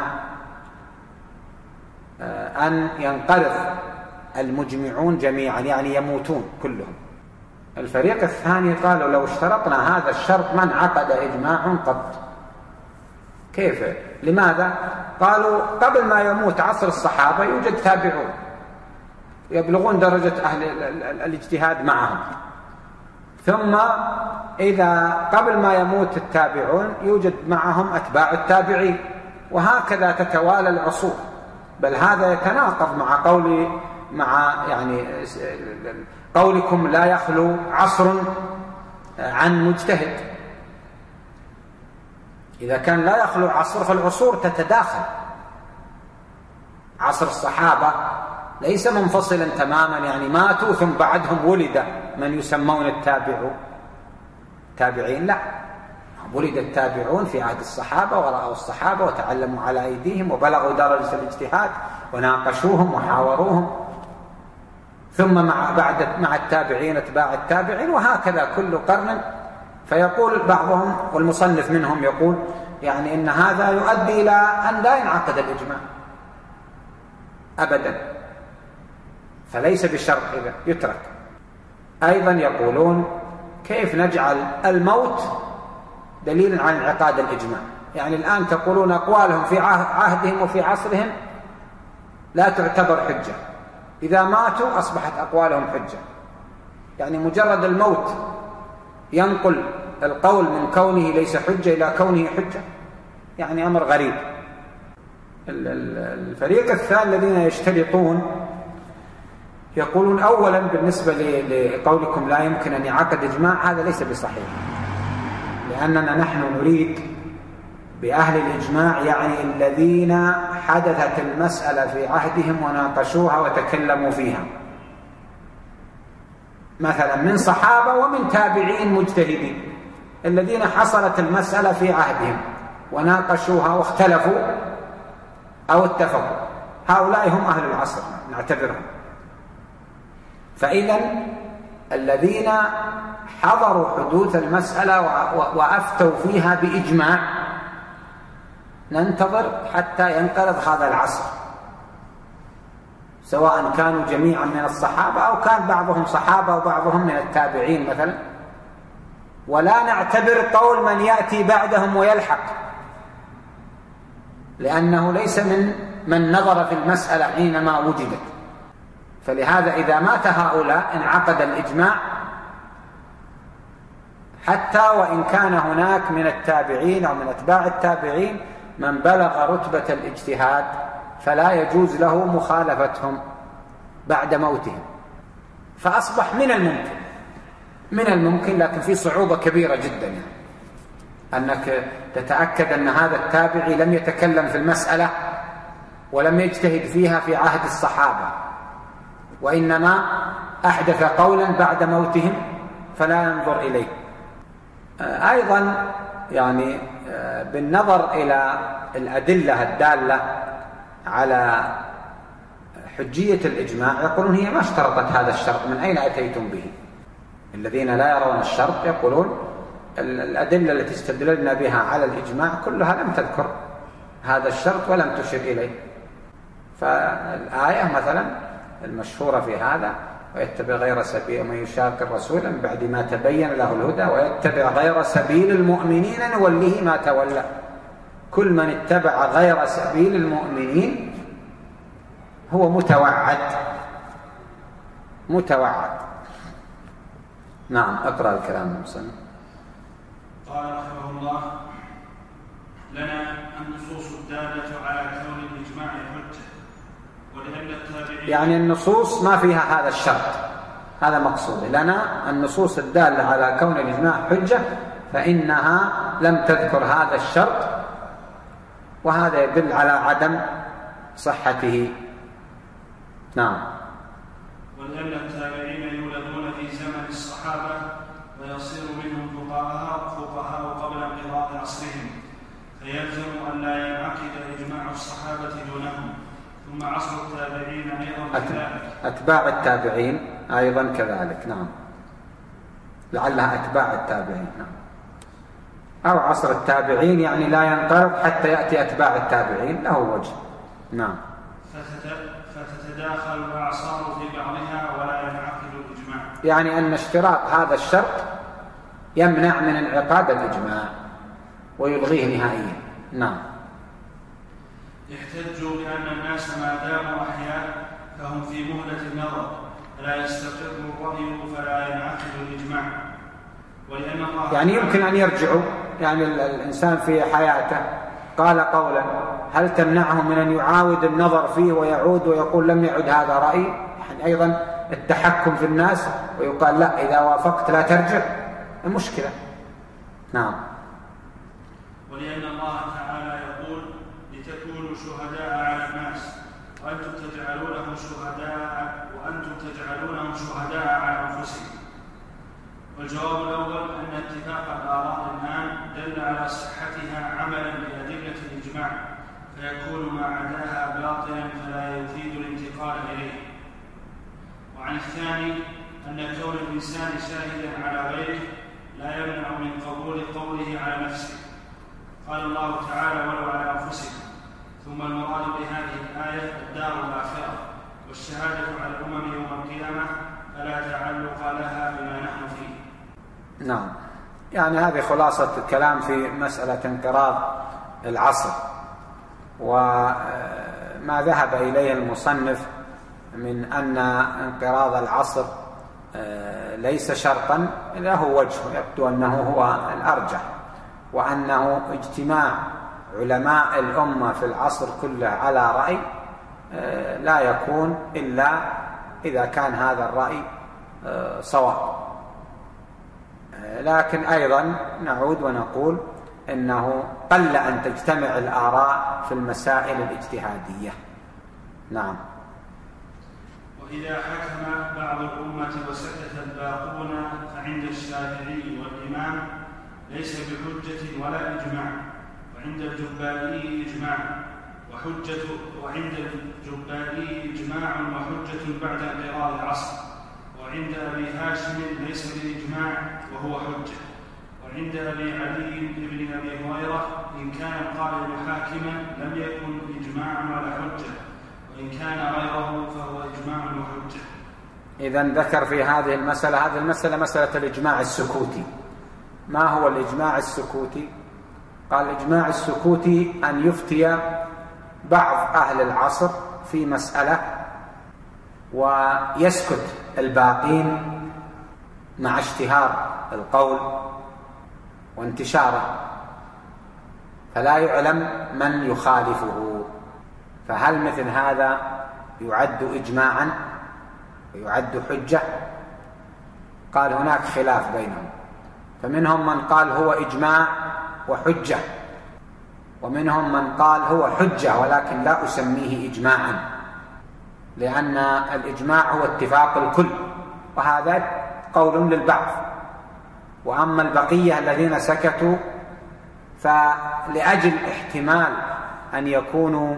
A: أن ينقرض المجمعون جميعا، يعني يموتون كلهم. الفريق الثاني قالوا لو اشترطنا هذا الشرط ما انعقد إجماع قط. كيف؟ لماذا؟ قالوا قبل ما يموت عصر الصحابة يوجد تابعون يبلغون درجة أهل الاجتهاد معهم، ثم إذا قبل ما يموت التابعون يوجد معهم أتباع التابعين، وهكذا تتوالى العصور. بل هذا يتناقض مع قول مع يعني قولكم لا يخلو عصر عن مجتهد. إذا كان لا يخلو عصر فالعصور تتداخل. عصر الصحابة ليس منفصلا تماما، يعني ماتوا ثم بعدهم ولد من يسمون التابعون تابعين، لا، ولد التابعون في عهد الصحابة ورأوا الصحابة وتعلموا على أيديهم وبلغوا درجة الاجتهاد وناقشوهم وحاوروهم، ثم مع بعد مع التابعين اتباع التابعين، وهكذا كل قرن. فيقول بعضهم والمصنف منهم يقول يعني إن هذا يؤدي إلى أن لا ينعقد الإجماع أبدا، فليس بشرط إذا يترك. أيضا يقولون كيف نجعل الموت دليلا على انعقاد الإجماع؟ يعني الآن تقولون أقوالهم في عهدهم وفي عصرهم لا تعتبر حجة، إذا ماتوا أصبحت أقوالهم حجة. يعني مجرد الموت ينقل القول من كونه ليس حجة إلى كونه حجة، يعني أمر غريب. الفريق الثاني الذين يشترطون يقولون أولا بالنسبة لقولكم لا يمكن أن يعقد إجماع، هذا ليس بصحيح، لأننا نحن نريد بأهل الإجماع يعني الذين حدثت المسألة في عهدهم وناقشوها وتكلموا فيها، مثلا من صحابة ومن تابعين مجتهدين الذين حصلت المسألة في عهدهم وناقشوها واختلفوا أو اتفقوا، هؤلاء هم أهل العصر نعتبرهم. فإذا الذين حضروا حدوث المسألة وأفتوا فيها بإجماع ننتظر حتى ينقرض هذا العصر، سواء كانوا جميعا من الصحابة أو كان بعضهم صحابة وبعضهم من التابعين مثلا، ولا نعتبر قول من يأتي بعدهم ويلحق، لأنه ليس من من نظر في المسألة حينما وجدت. فلهذا إذا مات هؤلاء انعقد الإجماع، حتى وإن كان هناك من التابعين أو من أتباع التابعين من بلغ رتبة الاجتهاد فلا يجوز له مخالفتهم بعد موتهم. فأصبح من الممكن من الممكن لكن في صعوبة كبيرة جدا يعني أنك تتأكد أن هذا التابعي لم يتكلم في المسألة ولم يجتهد فيها في عهد الصحابة، وإنما أحدث قولا بعد موتهم فلا ينظر إليه. أيضا يعني بالنظر إلى الأدلة الدالة على حجية الإجماع يقولون هي ما اشترطت هذا الشرط، من أين أتيتم به؟ الذين لا يرون الشرط يقولون الأدلة التي استدللنا بها على الإجماع كلها لم تذكر هذا الشرط ولم تشر إليه. فالآية مثلا المشهورة في هذا ويتبع غير سبيل ومن يشاقق الرسول من بعد ما تبين له الهدى ويتبع غير سبيل المؤمنين نوله ما تولى. كل من اتبع غير سبيل المؤمنين هو متوعد متوعد. نعم، اقرأ الكلام المصنف.
B: قال رحمه الله: لنا النصوص الدالة على كون الإجماع حجة، ولأن التابعين
A: يعني النصوص ما فيها هذا الشرط، هذا مقصود. لنا النصوص الدالة على كون الإجماع حجة فإنها لم تذكر هذا الشرط، وهذا يدل على عدم صحته. نعم.
B: ولأن التابعين يولدون في زمن الصحابة ويصير منهم فقهاء فقهاء قبل انقضاء عصرهم، فيلزم أن لا ينعقد إجماع الصحابة دونهم، ثم عصر التابعين أيضا كذلك.
A: أتباع التابعين أيضا كذلك. نعم، لعلها أتباع التابعين. نعم. أو عصر التابعين يعني لا ينقرض حتى يأتي أتباع التابعين، له وجه. نعم.
B: فتتداخل الأعصار في بعضها ولا ينعقد الإجماع، يعني
A: أن اشتراط هذا الشرط يمنع من انعقاد الإجماع ويلغيه نهائيا. نعم.
B: احتجوا بأن الناس ما داموا أحياء فهم في مهلة النظر فلا يستقر الرأي فلا ينعقد الإجماع، ولأن الله
A: يعني يمكن أن يرجعوا، يعني الإنسان في حياته قال قولا هل تمنعه من أن يعاود النظر فيه ويعود ويقول لم يعد هذا رأيي؟ يعني أيضا التحكم في الناس ويقال لا إذا وافقت لا ترجع، المشكلة. نعم.
B: ولأن الله تعالى يقول لتكونوا شهداء على الناس وأنتم تجعلونهم شهداء وأنتم تجعلونهم شهداء على أنفسهم. والجواب الأول أن اتفاق الآراء الآن دل على صحتها عملا بأدلة الإجماع، فيكون ما عداها باطلا فلا يفيد الانتقال إليه. وعن الثاني أن كون الإنسان شاهدا على غيره لا يمنع من قبول قوله على نفسه. قال الله تعالى ولو على أنفسهم، ثم المراد بهذه الآية الدار الآخرة، والشهادة على الأمم يوم القيامة فلا تعلق لها بما نحن فيه.
A: نعم، يعني هذه خلاصة الكلام في مسألة انقراض العصر، وما ذهب إليه المصنف من أن انقراض العصر ليس شرطا له وجه، يبدو أنه هو الأرجح، وأنه اجتماع علماء الأمة في العصر كله على رأي لا يكون إلا إذا كان هذا الرأي صواب. لكن أيضا نعود ونقول إنه قل أن تجتمع الآراء في المسائل الاجتهادية. نعم.
B: وإذا حكم بعض الأمة وسكت الباقون فعند الشافعي والإمام ليس بحجة ولا إجماع، وعند الجبائي إجماع وحجة وعند الجبائي إجماع وحجة بعد انقراض العصر، وعند أبي هاشم ليس بإجماع وهو حجة، وعند أبي علي بن أبي هريرة إن كان القائل حاكما لم يكن إجماعا ولا حجة، وإن كان غيره فهو إجماع وحجة.
A: إذن ذكر في هذه المسألة هذه المسألة مسألة الإجماع السكوتي. ما هو الإجماع السكوتي؟ قال الإجماع السكوتي أن يفتي بعض أهل العصر في مسألة ويسكت الباقين مع اشتهار القول وانتشاره، فلا يعلم من يخالفه. فهل مثل هذا يعد إجماعا ويعد حجة؟ قال هناك خلاف بينهم، فمنهم من قال هو إجماع وحجة، ومنهم من قال هو حجة ولكن لا أسميه إجماعا، لأن الإجماع هو اتفاق الكل، وهذا قول للبعض. وأما البقية الذين سكتوا فلأجل احتمال أن يكونوا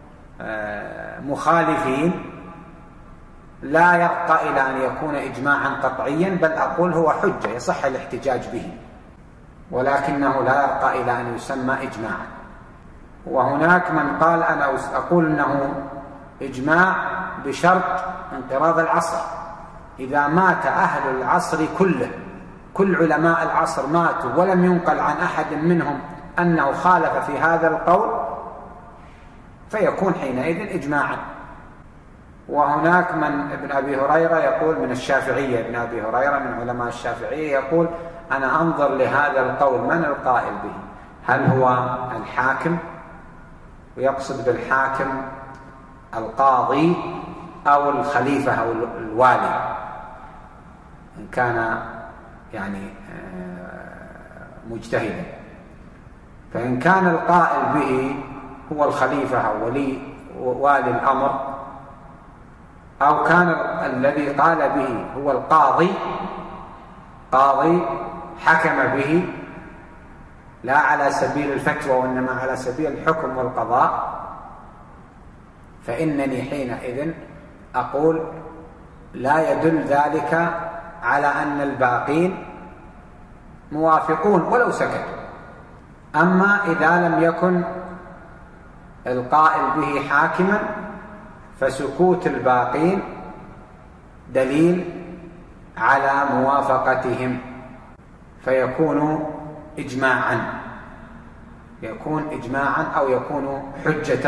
A: مخالفين لا يرقى إلى أن يكون إجماعا قطعيا، بل أقول هو حجة يصح الاحتجاج به، ولكنه لا يرقى إلى أن يسمى إجماعا. وهناك من قال أنا أقول أنه إجماع بشرط انقراض العصر. إذا مات أهل العصر كله، كل علماء العصر ماتوا ولم ينقل عن أحد منهم أنه خالف في هذا القول، فيكون حينئذ إجماعا. وهناك من ابن أبي هريرة يقول من الشافعية، ابن أبي هريرة من علماء الشافعية يقول أنا أنظر لهذا القول من القائل به، هل هو الحاكم، ويقصد بالحاكم القاضي أو الخليفة أو الوالي إن كان يعني مجتهدا. فإن كان القائل به هو الخليفة أو ولي والي الأمر، أو كان الذي قال به هو القاضي، قاضي حكم به لا على سبيل الفتوى وإنما على سبيل الحكم والقضاء، فإنني حينئذ أقول لا يدل ذلك على أن الباقين موافقون ولو سكتوا. أما إذا لم يكن القائل به حاكما فسكوت الباقين دليل على موافقتهم، فيكون إجماعا، يكون إجماعا أو يكون حجة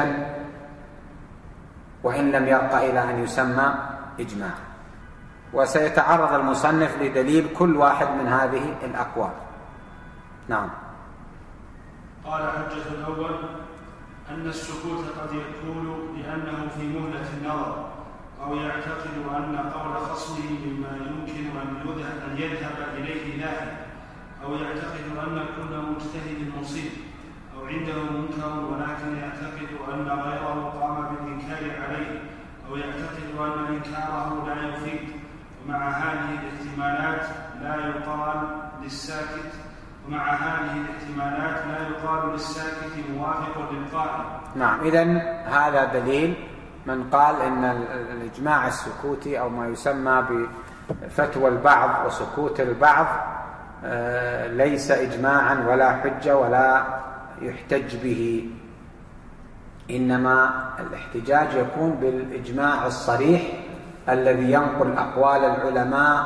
A: وإن لم يرقى إلى أن يسمى إجماعا. وسيتعرض المصنف لدليل كل واحد من هذه الأقوال. نعم.
B: قال حجة الأول أن السكوت قد يكون لأنه في مهلة النظر، أو يعتقد أن قول خصمه مما يمكن أن يذهب إليه ذاهب، أو يعتقد أن كل مجتهد مصيب، أو عنده منكر ولكن يعتقد أن غيره قام بالإنكار عليه، أو يعتقد أن إنكاره لا يفيد. ومع هذه الاحتمالات لا يقال للساكت ومع هذه الاحتمالات لا يقال للساكت موافق للقائل.
A: نعم. إذن هذا دليل من قال إن الإجماع السكوتي أو ما يسمى بفتوى البعض وسكوت البعض ليس إجماعا ولا حجة ولا يحتج به، إنما الاحتجاج يكون بالإجماع الصريح الذي ينقل أقوال العلماء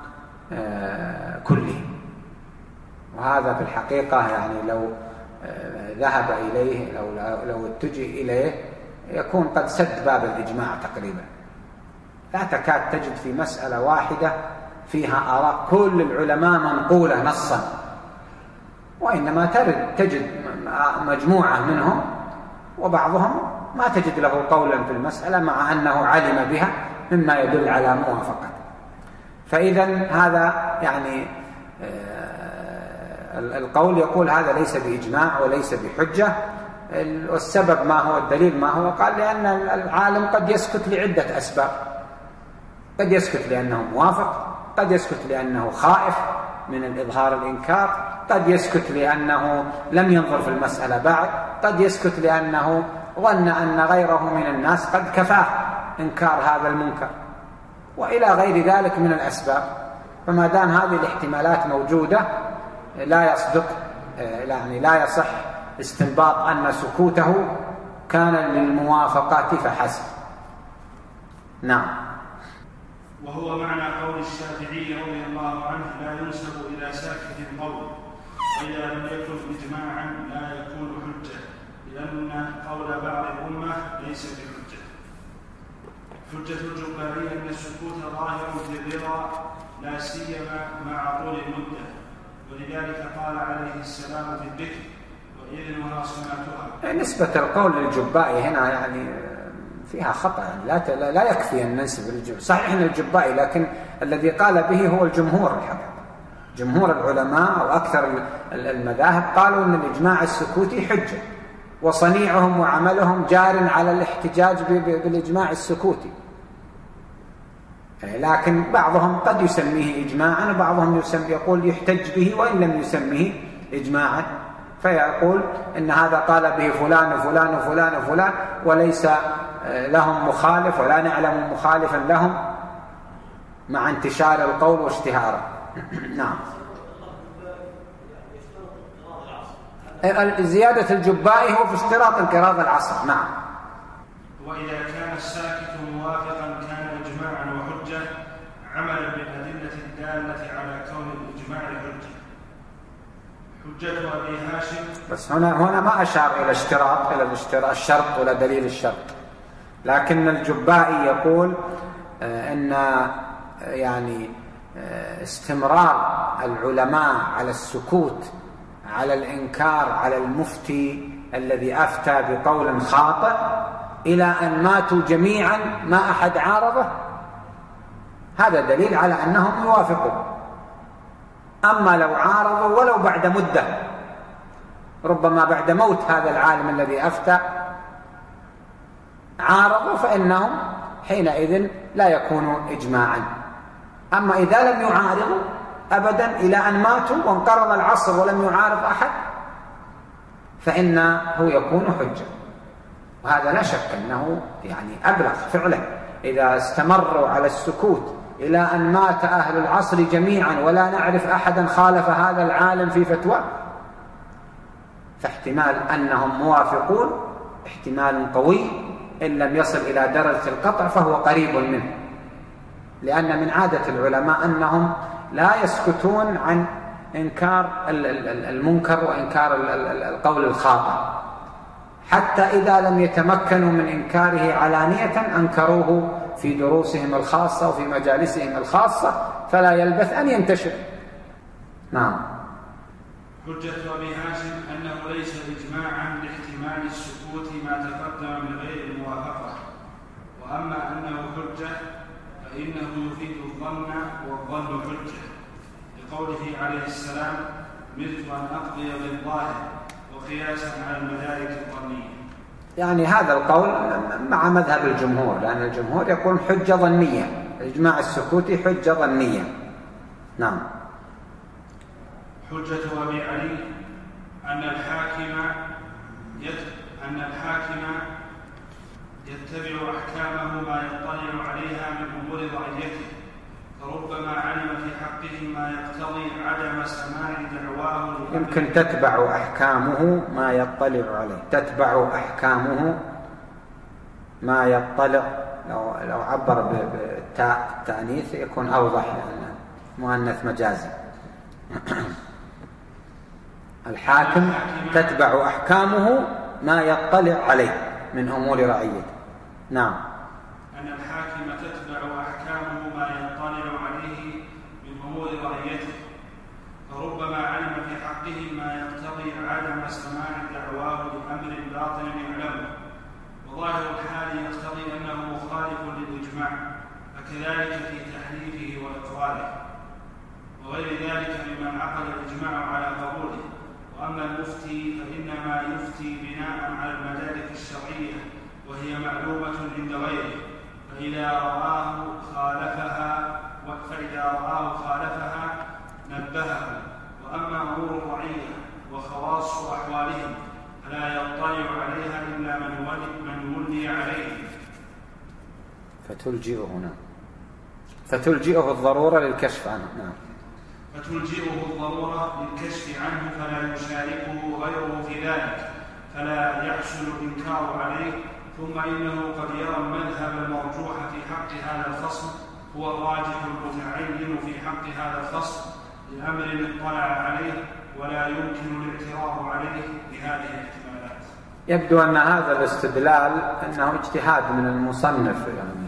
A: كلهم. وهذا في الحقيقة يعني لو ذهب إليه لو لو اتجه إليه يكون قد سد باب الإجماع تقريبا. لا تكاد تجد في مسألة واحدة فيها آراء كل العلماء منقولة نصا، وإنما تجد مجموعة منهم وبعضهم ما تجد له قولا في المسألة مع أنه علم بها مما يدل على موافقة. فإذا هذا يعني القول يقول هذا ليس بإجماع وليس بحجة. والسبب ما هو؟ الدليل ما هو؟ قال لأن العالم قد يسكت لعدة أسباب، قد يسكت لأنه موافق، قد يسكت لأنه خائف، من الإظهار الإنكار، قد يسكت لأنه لم ينظر في المسألة بعد، قد يسكت لأنه ظن أن غيره من الناس قد كفاه إنكار هذا المنكر، وإلى غير ذلك من الأسباب. فما دام هذه الاحتمالات موجودة لا يصدق يعني لا يصح استنباط أن سكوته كان للموافقة فحسب. نعم.
B: وهو معنى قول الشافعي رضي الله عنه: لا ينسب إلى ساكت قول، وإذا لم يكن إجماعا لا يكون حجة، لأن قول بعض الأمة ليس بحجة. حجة الجبارية أن السكوت ظاهر في الرضا لا سيما مع طول المدة، ولذلك قال عليه السلام في الذكر: وإذنها صنعتها.
A: نسبة القول للجبائي هنا يعني فيها خطأ، يعني لا لا يكفي أن ننسب للجبائي. صحيح أن الجبائي، لكن الذي قال به هو الجمهور الحقيقة. جمهور العلماء وأكثر المذاهب قالوا أن الإجماع السكوتي حجة، وصنيعهم وعملهم جار على الاحتجاج بالإجماع السكوتي. لكن بعضهم قد يسميه إجماعا، وبعضهم يسمي يقول يحتج به وإن لم يسميه إجماعا، فيقول إن هذا قال به فلان وفلان وفلان وفلان وليس لهم مخالف ولا نعلم مخالفا لهم مع انتشار القول واشتهاره. نعم. زيادة الجبائي هو في اشتراط انقراض العصر. نعم.
B: وإذا كان الساكت موافقا كان إجماعا وحجة، عملا بالأدلة الدالة على كون الإجماع حجة. حجة أبي هاشم.
A: بس هنا هنا ما أشار إلى اشتراط إلى الاشتراط الشرط ولا دليل الشرط، لكن الجبائي يقول أن يعني استمرار العلماء على السكوت على الإنكار على المفتي الذي أفتى بقول خاطئ إلى أن ماتوا جميعا ما أحد عارضه، هذا دليل على أنهم يوافقون. أما لو عارضوا ولو بعد مدة، ربما بعد موت هذا العالم الذي أفتى عارضوا، فإنهم حينئذ لا يكونوا إجماعا. أما إذا لم يعارضوا أبدا إلى أن ماتوا وانقرض العصر ولم يعارض أحد فإنه يكون حجة. وهذا لا شك أنه يعني أبلغ فعلا. إذا استمروا على السكوت إلى أن مات أهل العصر جميعا ولا نعرف أحدا خالف هذا العالم في فتوى، فاحتمال أنهم موافقون احتمال قوي، إن لم يصل إلى درجة القطع فهو قريب منه، لأن من عادة العلماء أنهم لا يسكتون عن إنكار المنكر وإنكار القول الخاطئ، حتى إذا لم يتمكنوا من إنكاره علانية أنكروه في دروسهم الخاصة وفي مجالسهم الخاصة، فلا يلبث أن ينتشر. نعم.
B: حجة أبي هاشم أنه ليس إجماعا لاحتمال السكوت ما تقدم من غير الموافقة، وأما أنه حجة فإنه يفيد الظن، والظن حجة، لقوله عليه السلام: مثل أن أقضي بالظاهر، وقياسا على المدارك الظنية.
A: يعني هذا القول مع مذهب الجمهور، لأن الجمهور يقول حجة ظنية، الإجماع السكوتي حجة ظنية. نعم.
B: حجة أبي علي أن الحاكم يت... أن الحاكم يتبع أحكامه ما يطلع عليها من أمور رعيته، فربما علم في حقه ما يقتضي عدم سماع دعواه.
A: يمكن تتبع أحكامه ما يطلع عليه، تتبع أحكامه ما يطلع، لو, لو عبر بالتاء التأنيث يكون أوضح، لأن مؤنث مجازي. الحاكم تتبع أحكامه ما يطلع عليه من أمور رعيته. نعم.
B: أن الحاكم تتبع أحكامه ما يطلع عليه من أمور رعيته، فربما علم في حقه ما يقتضي عدم سماع دعواه لأمر باطل يعلمه، وظاهر الحال يقتضي أنه مخالف للإجماع، فكذلك في تحريفه وإقراره، وغير ذلك ممن عقد الإجماع على قبوله. وأما المفتي فإنما يفتي بناء على المدارك الشرعية، وهي معلومة عند غيره، فإذا رآه خالفها فإذا رآه خالفها نبهه. وأما أمور الرعية وخواص أحوالهم فلا يطلع عليها إلا من ولي, من ولي عليه.
A: فتلجئه هنا فتلجئه الضرورة للكشف عنه. نعم.
B: فتلجئه الضرورة للكشف عنه فلا يشاركه غيره في ذلك فلا يحصل الإنكار عليه. ثم إنه قد يرى المذهب المرجوح في حق هذا الفصل هو الراجح المتعين في حق هذا الفصل لأمر اطلع عليه ولا يمكن الاعتراض عليه بهذه الاحتمالات.
A: يبدو أن هذا الاستدلال أنه اجتهاد من المصنف يعني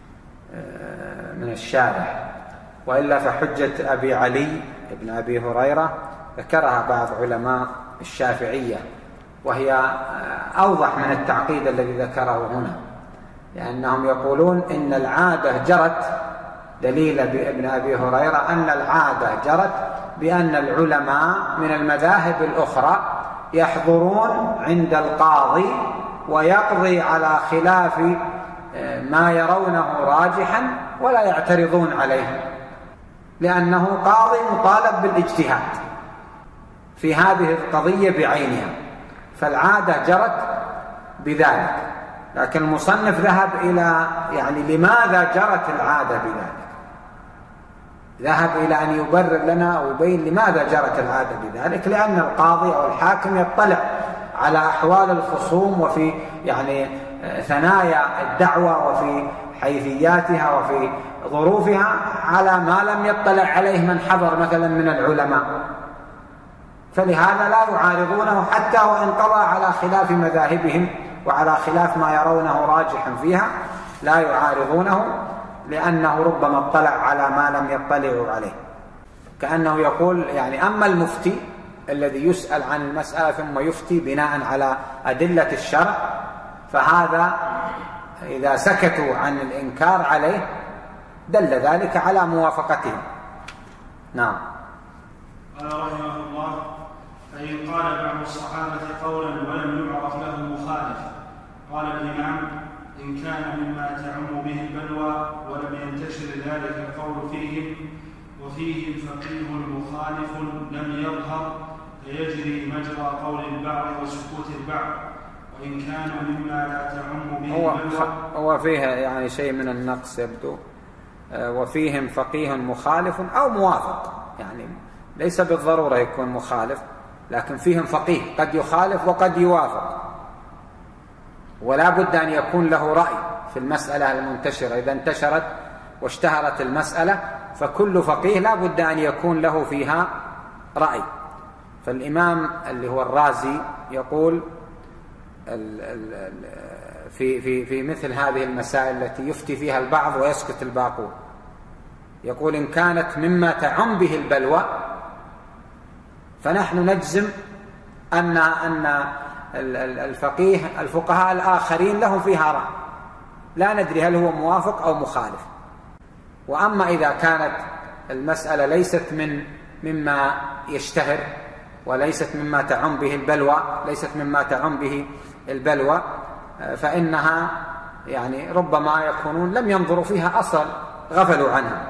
A: من الشارح، وإلا فحجة أبي علي ابن أبي هريرة ذكرها بعض علماء الشافعية، وهي أوضح من التعقيد الذي ذكره هنا، لأنهم يقولون إن العادة جرت، دليل ابن أبي هريرة أن العادة جرت بأن العلماء من المذاهب الأخرى يحضرون عند القاضي ويقضي على خلاف ما يرونه راجحا ولا يعترضون عليه، لأنه قاضي مطالب بالاجتهاد في هذه القضية بعينها، فالعادة جرت بذلك. لكن المصنف ذهب إلى يعني لماذا جرت العادة بذلك، ذهب إلى أن يبرر لنا أو يبين لماذا جرت العادة بذلك، لأن القاضي أو الحاكم يطلع على أحوال الخصوم وفي يعني ثنايا الدعوة وفي حيثياتها وفي ظروفها على ما لم يطلع عليه من حضر مثلا من العلماء، فلهذا لا يعارضونه حتى وإن قضى على خلاف مذاهبهم وعلى خلاف ما يرونه راجحا فيها، لا يعارضونه لأنه ربما اطلع على ما لم يطلعوا عليه. كأنه يقول يعني أما المفتي الذي يسأل عن المسألة ثم يفتي بناء على أدلة الشرع، فهذا إذا سكتوا عن الإنكار عليه دل ذلك على موافقتهم. نعم.
B: قال رحمه الله: فإن قال بعض الصحابة قولا ولم يعرف له مخالف، قال الإمام: إن كان مما تعم به البلوى ولم ينتشر ذلك القول فيهم وفيهم فقيه مخالف لم يظهر فيجري مجرى قول البعض وسكوت البعض، وإن كان مما لا تعم به
A: هو
B: البلوى.
A: هو فيها يعني شيء من النقص يبدو، وفيهم فقيه مخالف أو موافق، يعني ليس بالضرورة يكون مخالف، لكن فيهم فقيه قد يخالف وقد يوافق، ولا بد أن يكون له رأي في المسألة المنتشرة. إذا انتشرت واشتهرت المسألة فكل فقيه لا بد أن يكون له فيها رأي. فالإمام اللي هو الرازي يقول في في في مثل هذه المسائل التي يفتي فيها البعض ويسكت الباقون، يقول: إن كانت مما تعم به البلوى فنحن نجزم أن أن الفقيه الفقهاء الآخرين لهم فيها رأي، لا ندري هل هو موافق أو مخالف. وأما إذا كانت المسألة ليست من مما يشتهر وليست مما تعم به البلوى ليست مما تعم به البلوى فإنها يعني ربما يكونون لم ينظروا فيها أصلا، غفلوا عنها،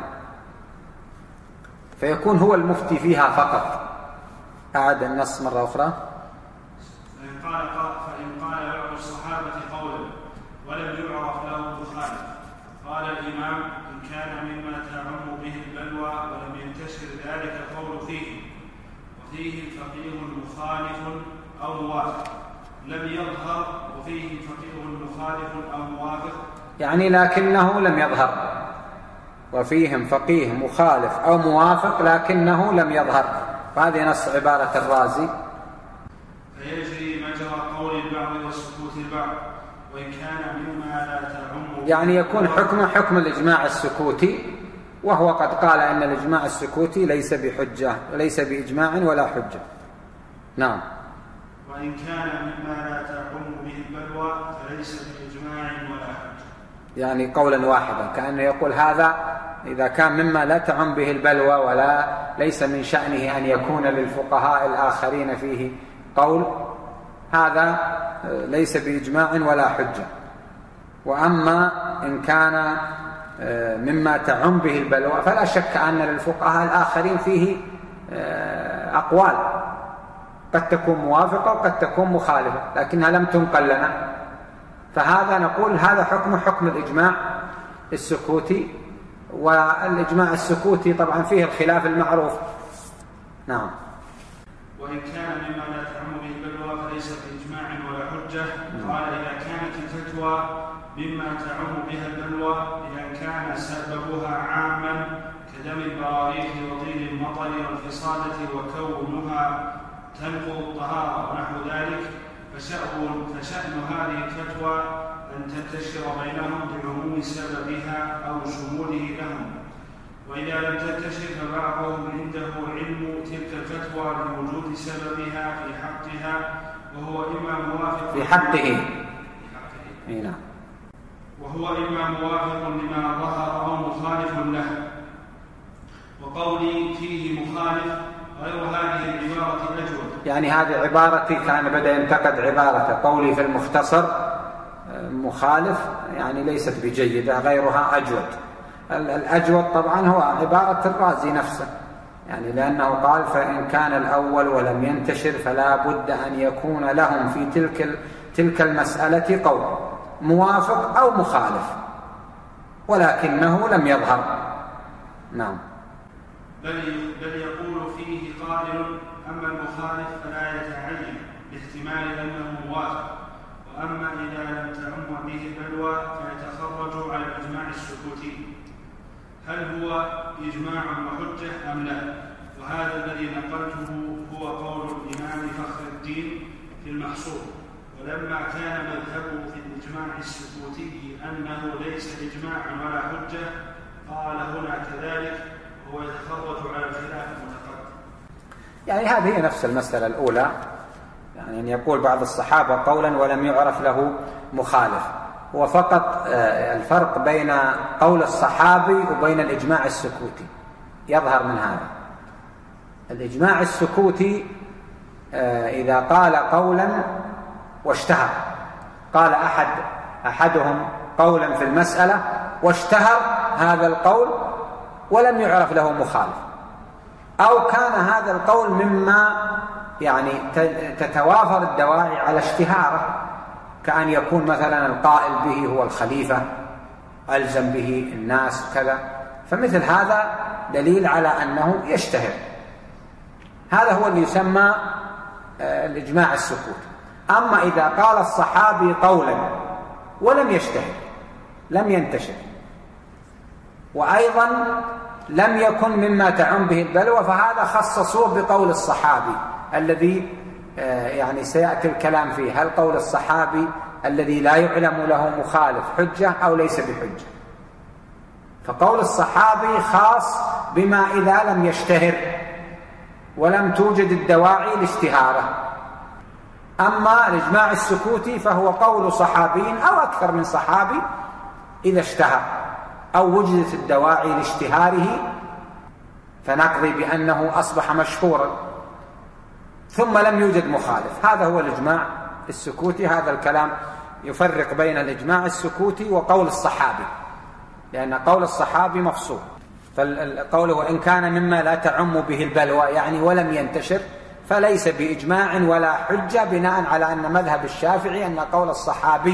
A: فيكون هو المفتي فيها فقط. أعد النص مرة أخرى:
B: فإن قال فإن قال بعض الصحابة قولا ولم يعرف له مخالف، قال الإمام: إن كان مما تعم به البلوى ولم ينتشر ذلك القول فيه وفيه فقيه مخالف أو موافق لم يظهر وفيه فقيه مخالف أو موافق،
A: يعني لكنه لم يظهر، وفيهم فقيه مخالف أو موافق لكنه لم يظهر، فهذه نص عبارة الرازي:
B: فيجري مجرى قول البعض وسكوت البعض، وإن كان مما لا تعم
A: يعني يكون حكمه حكم الإجماع السكوتي، وهو قد قال أن الإجماع السكوتي ليس بحجة ليس بإجماع ولا حجة. نعم.
B: وإن كان مما لا تعم به البلوى فليس بإجماع ولا حجة،
A: يعني قولا واحدا، كأنه يقول هذا إذا كان مما لا تعم به البلوى ولا ليس من شأنه أن يكون للفقهاء الآخرين فيه قول، هذا ليس بإجماع ولا حجة. وأما إن كان مما تعم به البلوى، فلا شك أن للفقهاء الآخرين فيه أقوال قد تكون موافقة وقد تكون مخالفة، لكنها لم تنقل لنا، فهذا نقول هذا حكم حكم الإجماع السكوتي. والإجماع السكوتي طبعا فيه الخلاف المعروف. نعم.
B: وإن كان مما لا تعم به البلوى فليس بإجماع ولا حجة. قال إذا كانت الفتوى مما تعم بها البلوى إذا كان سببها عاما كدم البراغيث وطين المطر والفصادة وكونها تنقض الطهارة ونحو ذلك، فشأن, فشأن هذه الفتوى أن تنتشر بينهم بعموم سببها أو شموله لهم، وإذا لم تنتشر فبعضهم عنده علم تلك الفتوى لوجود سببها في حقها وهو إما موافق
A: في حقه هنا
B: وهو إما موافق لما ظهر أو مخالف له. وقولي فيه مخالف غير هذه العبارة الأجود،
A: يعني هذه عبارتي كان بدأ ينتقد عبارة قولي في المختصر مخالف، يعني ليست بجيدة، غيرها أجود. الأجود طبعا هو عبارة الرازي نفسه، يعني لأنه قال فإن كان الأول ولم ينتشر فلا بد أن يكون لهم في تلك تلك المسألة قول موافق أو مخالف، ولكنه لم يظهر. نعم.
B: بل, بل يقول فيه قائل أما المخالف فلا يتعين لاحتمال أنه موافق، وأما إذا لم تعم به البلوى فيتخرج على الإجماع السكوتي. هل هو إجماع وحجة أم لا؟ وهذا الذي نقلته هو قول الإمام فخر الدين في المحصول. ولما كان مذهبه في الإجماع السكوتي أنه ليس إجماعا ولا حجة قال هنا كذلك، وهو يتخرج على الخلاف المتقدم.
A: يعني هذه هي نفس المسألة الأولى، يعني أن يقول بعض الصحابة قولا ولم يعرف له مخالف، هو فقط الفرق بين قول الصحابي وبين الإجماع السكوتي يظهر من هذا. الإجماع السكوتي إذا قال قولا واشتهر، قال أحد أحدهم قولا في المسألة واشتهر هذا القول ولم يعرف له مخالف، أو كان هذا القول مما يعني تتوافر الدواعي على اشتهاره، كأن يكون مثلا القائل به هو الخليفة ألزم به الناس كذا، فمثل هذا دليل على أنه يشتهر. هذا هو اللي يسمى الإجماع السكوتي. أما إذا قال الصحابي قولا ولم يشتهر، لم ينتشر، وأيضا لم يكن مما تعم به البلوى، فهذا خصصوه بقول الصحابي الذي يعني سيأتي الكلام فيه، هل قول الصحابي الذي لا يعلم له مخالف حجة أو ليس بحجة؟ فقول الصحابي خاص بما إذا لم يشتهر ولم توجد الدواعي لاشتهاره. أما الإجماع السكوتي فهو قول صحابي أو أكثر من صحابي إذا اشتهر أو وجدت الدواعي لاشتهاره فنقضي بأنه أصبح مشهورا ثم لم يوجد مخالف. هذا هو الإجماع السكوتي. هذا الكلام يفرق بين الإجماع السكوتي وقول الصحابي، لأن قول الصحابي مفصول. فالقول وإن كان مما لا تعم به البلوى يعني ولم ينتشر فليس بإجماع ولا حجة، بناء على أن مذهب الشافعي أن قول الصحابي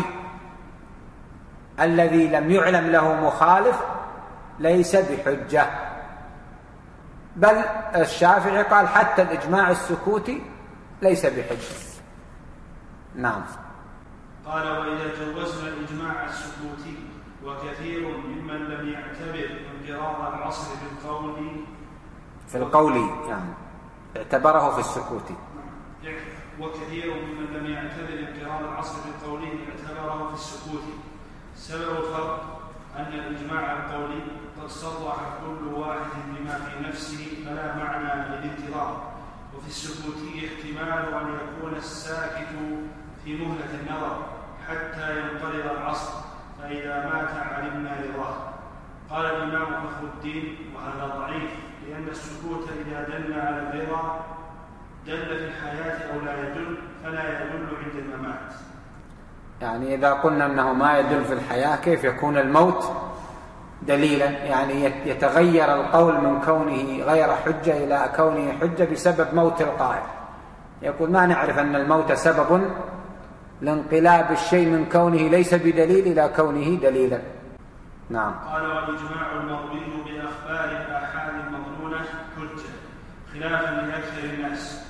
A: الذي لم يعلم له مخالف ليس بحجة، بل الشافعي قال حتى الإجماع السكوتي ليس بحجة. نعم.
B: قال وإذا جوزنا الإجماع السكوتي وكثير ممن لم يعتبر انقراض العصر في القول
A: في القول يعني اعتبره في السكوتي،
B: وكثير ممن لم يعتبر انقراض العصر في القول اعتبره في السكوتي. سبب الفرق أن الإجماع القولي قد صرح كل واحد بما في نفسه فلا معنى للانتظار، وفي السكوتي احتمال أن يكون الساكت في مهلة النظر حتى ينقرض العصر، فإذا مات علمنا رضاه. قال الإمام فخر الدين وهذا ضعيف، لأن السكوت إذا دل على الرضا دل في الحياة أو لا يدل فلا يدل عند الممات.
A: يعني إذا قلنا أنه ما يدل في الحياة كيف يكون الموت دليلا، يعني يتغير القول من كونه غير حجة إلى كونه حجة بسبب موت القائل. يقول ما نعرف أن الموت سبب لانقلاب الشيء من كونه ليس بدليل إلى كونه دليلا. نعم.
B: قال والإجماع المروي بأخبار الآحاد المظنونة حجة خلافا لأكثر الناس،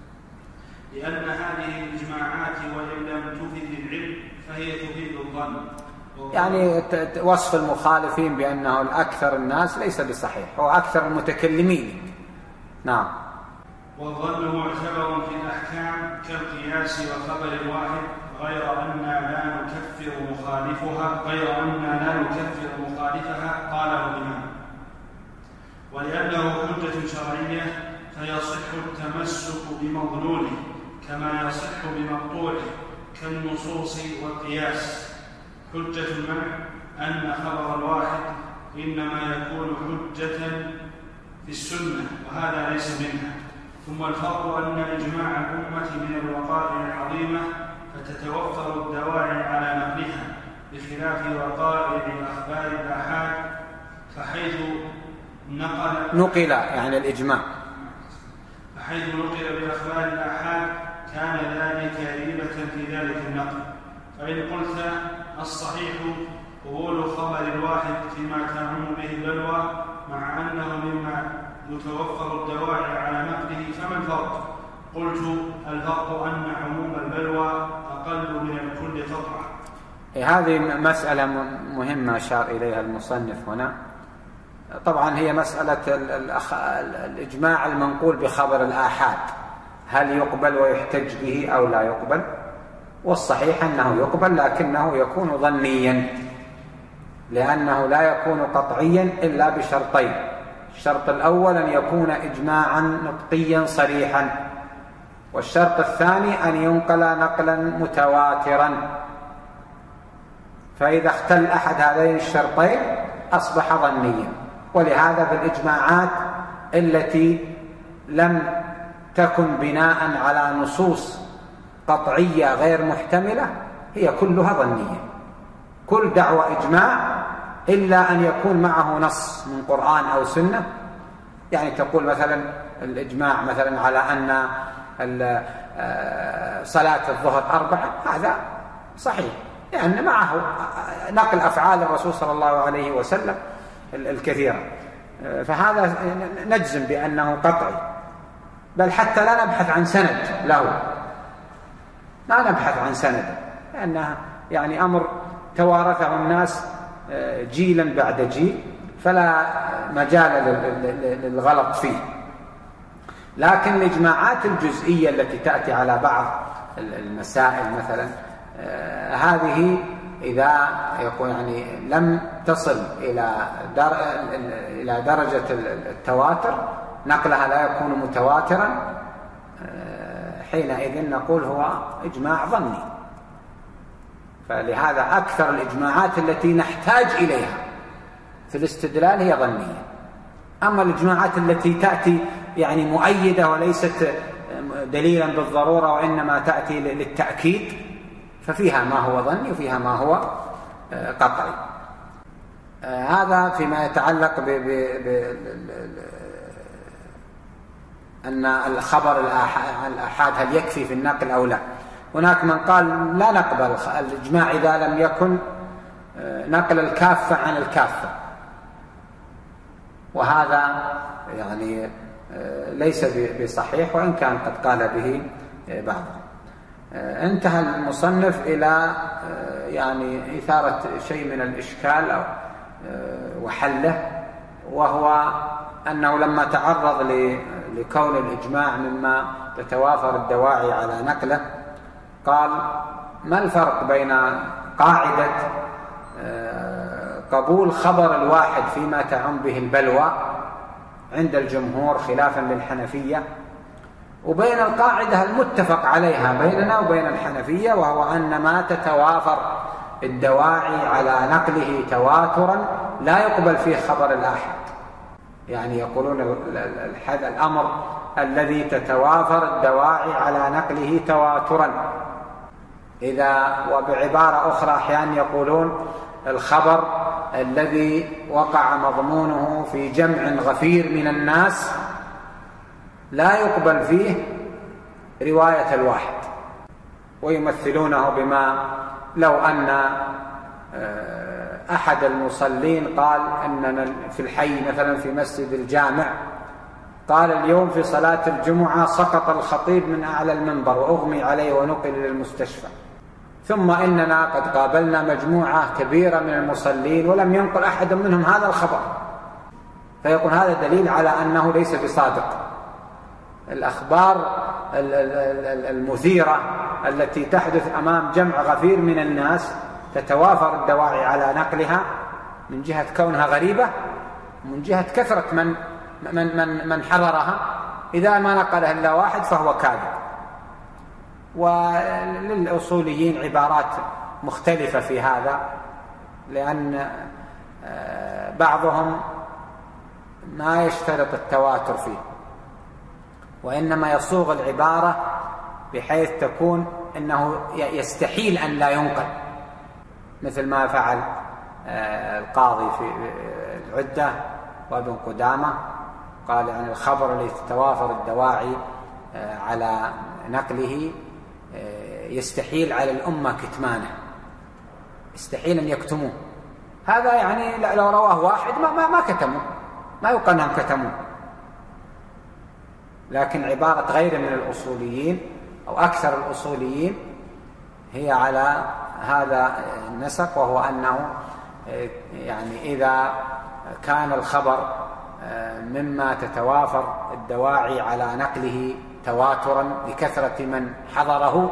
B: لأن هذه الإجماعات وإن لم تفد العلم فهي تفيد الظن.
A: يعني وصف المخالفين بأنه الأكثر الناس ليس بصحيح، هو أكثر المتكلمين. نعم.
B: والظن معتبر في الأحكام كالقياس وخبر الواحد، غير أننا لا نكفر مخالفها غير أننا لا نكفر مخالفها قاله الإمام. ولأنه حجة شرعية فيصح التمسك بمظنونه كما يصح بمقطوعه كالنصوص والقياس. حجة المنع أن خبر الواحد إنما يكون حجة في السنة وهذا ليس منها. ثم الفرق أن إجماع الأمة من الوقائع العظيمة فتتوفر الدواعي على نقلها بخلاف وقائع أخبار الآحاد، فحيث نقل
A: نقل يعني الإجماع
B: فحيث نقل بأخبار الآحاد كان ذلك ريبة في ذلك النقل. فإن قلت الصحيح قبول خبر الواحد فيما تعم به البلوى مع أنه مما يتوفر الدواعي على نقله فما الفرق؟ قلت الفرق أن عموم البلوى أقل من الكل قطعا.
A: هذه مسألة مهمة أشار إليها المصنف هنا. طبعا هي مسألة الإجماع المنقول بخبر الآحاد، هل يقبل ويحتج به أو لا يقبل؟ والصحيح أنه يقبل، لكنه يكون ظنيا، لأنه لا يكون قطعيا إلا بشرطين. الشرط الأول أن يكون إجماعا نطقيا صريحا، والشرط الثاني أن ينقل نقلا متواترا. فإذا اختل أحد هذين الشرطين أصبح ظنيا. ولهذا في الإجماعات التي لم تكن بناء على نصوص قطعية غير محتملة هي كلها ظنية. كل دعوى إجماع إلا أن يكون معه نص من قرآن أو سنة، يعني تقول مثلا الإجماع مثلا على أن صلاة الظهر أربعة، هذا صحيح لأن يعني معه نقل أفعال الرسول صلى الله عليه وسلم الكثيرة، فهذا نجزم بأنه قطعي. بل حتى لا نبحث عن سند له، لا نبحث عن سند، لأنه يعني أمر توارثه الناس جيلا بعد جيل، فلا مجال للغلط فيه. لكن الإجماعات الجزئية التي تأتي على بعض المسائل مثلا، هذه إذا يقول يعني لم تصل إلى در... إلى درجة التواتر، نقلها لا يكون متواترا، حينئذ نقول هو إجماع ظني. فلهذا أكثر الإجماعات التي نحتاج إليها في الاستدلال هي ظنية. أما الإجماعات التي تأتي يعني مؤيدة وليست دليلا بالضرورة وإنما تأتي للتأكيد، ففيها ما هو ظني وفيها ما هو قطعي. هذا فيما يتعلق ب ب أن الخبر الآحاد هل يكفي في النقل أو لا. هناك من قال لا نقبل الإجماع إذا لم يكن نقل الكافة عن الكافة، وهذا يعني ليس بصحيح، وإن كان قد قال به بعض. انتهى المصنف إلى يعني إثارة شيء من الإشكال أو وحله، وهو أنه لما تعرض لكون الإجماع مما تتوافر الدواعي على نقله، قال ما الفرق بين قاعدة قبول خبر الواحد فيما تعم به البلوى عند الجمهور خلافا للحنفية، وبين القاعدة المتفق عليها بيننا وبين الحنفية، وهو أن ما تتوافر الدواعي على نقله تواترا لا يقبل فيه خبر الآحاد. يعني يقولون الأمر الذي تتوافر الدواعي على نقله تواترا، إذا وبعبارة أخرى أحيانا يقولون الخبر الذي وقع مضمونه في جمع غفير من الناس لا يقبل فيه رواية الواحد، ويمثلونه بما لو أن أحد المصلين قال أننا في الحي مثلا في مسجد الجامع قال اليوم في صلاة الجمعة سقط الخطيب من أعلى المنبر وأغمي عليه ونقل للمستشفى، ثم إننا قد قابلنا مجموعة كبيرة من المصلين ولم ينقل أحد منهم هذا الخبر، فيكون هذا دليل على أنه ليس بصادق. الأخبار المثيرة التي تحدث أمام جمع غفير من الناس تتوافر الدواعي على نقلها من جهة كونها غريبة ومن جهة كثرة من من من من حضرها. إذا ما نقلها إلا واحد فهو كاذب. وللأصوليين عبارات مختلفة في هذا، لأن بعضهم ما يشترط التواتر فيه، وإنما يصوغ العبارة بحيث تكون أنه يستحيل أن لا ينقل، مثل ما فعل القاضي في العدة وابن قدامة، قال يعني الخبر الذي تتوافر الدواعي على نقله يستحيل على الأمة كتمانه، يستحيل أن يكتموه. هذا يعني لو رواه واحد ما, ما, ما كتموه، ما يقال أنهم كتموه. لكن عبارة غير من الأصوليين أو أكثر الأصوليين هي على هذا النسق، وهو أنه يعني إذا كان الخبر مما تتوافر الدواعي على نقله تواترا لكثرة من حضره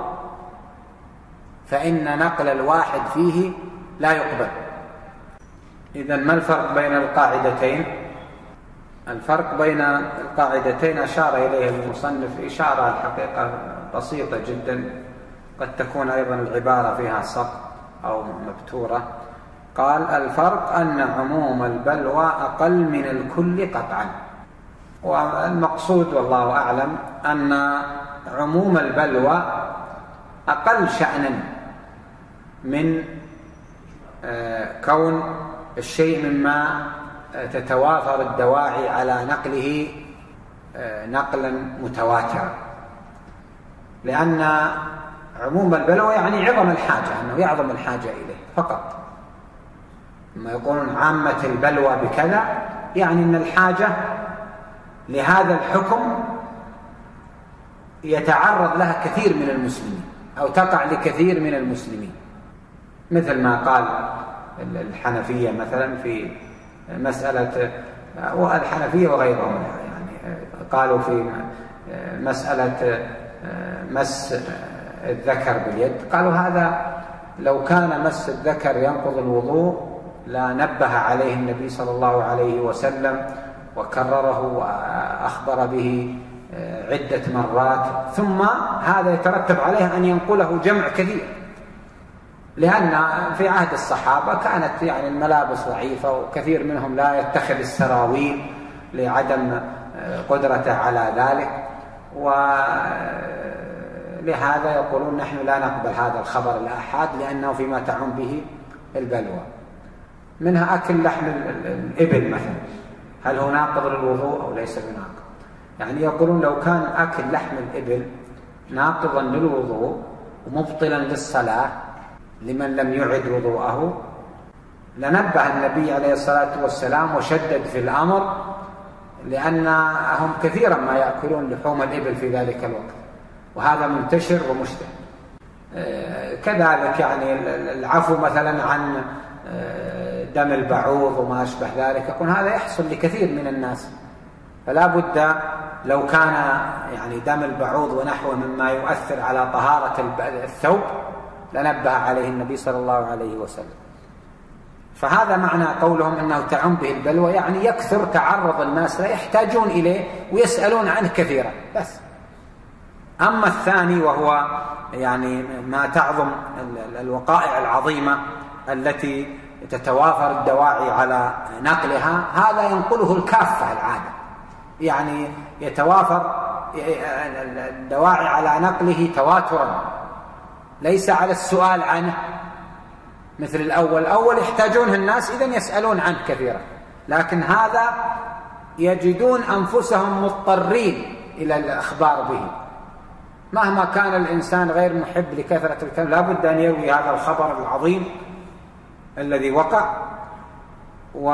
A: فإن نقل الواحد فيه لا يقبل. إذن ما الفرق بين القاعدتين؟ الفرق بين القاعدتين أشار إليه المصنف إشارة الحقيقة بسيطة جدا، قد تكون أيضا العبارة فيها سقط أو مبتورة. قال الفرق أن عموم البلوى أقل من الكل قطعا. والمقصود والله أعلم أن عموم البلوى أقل شأنا من كون الشيء مما تتوافر الدواعي على نقله نقلا متواترا، لأن عموم البلوى يعني عظم الحاجة، أنه يعظم الحاجة إليه فقط. لما يقولون عامة البلوى بكذا يعني أن الحاجة لهذا الحكم يتعرض لها كثير من المسلمين أو تقع لكثير من المسلمين، مثل ما قال الحنفية مثلا في مسألة، والحنفية وغيرهم يعني قالوا في مسألة مس الذكر باليد، قالوا هذا لو كان مس الذكر ينقض الوضوء لا نبه عليه النبي صلى الله عليه وسلم وكرره وأخبر به عدة مرات، ثم هذا يترتب عليه أن ينقله جمع كثير، لأن في عهد الصحابة كانت يعني الملابس ضعيفة وكثير منهم لا يتخذ السراويل لعدم قدرته على ذلك، ولهذا يقولون نحن لا نقبل هذا الخبر الآحاد لأنه فيما تعم به البلوى. منها أكل لحم الإبل مثلا، هل هو ناقض للوضوء أو ليس بناقض؟ يعني يقولون لو كان أكل لحم الإبل ناقضا للوضوء ومبطلا للصلاة لمن لم يعد وضوءه لنبه النبي عليه الصلاة والسلام وشدد في الأمر، لأنهم كثيرا ما يأكلون لحوم الإبل في ذلك الوقت، وهذا منتشر ومشتهر. كذلك يعني العفو مثلا عن دم البعوض وما أشبه ذلك، يكون هذا يحصل لكثير من الناس، فلا بد لو كان يعني دم البعوض ونحوه مما يؤثر على طهارة الثوب لنبه عليه النبي صلى الله عليه وسلم. فهذا معنى قولهم أنه تعم به البلوى، يعني يكثر تعرض الناس لا يحتاجون إليه ويسألون عنه كثيرا بس. أما الثاني وهو يعني ما تعظم الوقائع العظيمة التي تتوافر الدواعي على نقلها، هذا ينقله الكافة العادة، يعني يتوافر الدواعي على نقله تواترا، ليس على السؤال عنه مثل الأول. الأول يحتاجونه الناس إذن يسألون عنه كثيرا، لكن هذا يجدون أنفسهم مضطرين إلى الإخبار به، مهما كان الإنسان غير محب لكثرة الكلام لا بد أن يروي هذا الخبر العظيم الذي وقع. و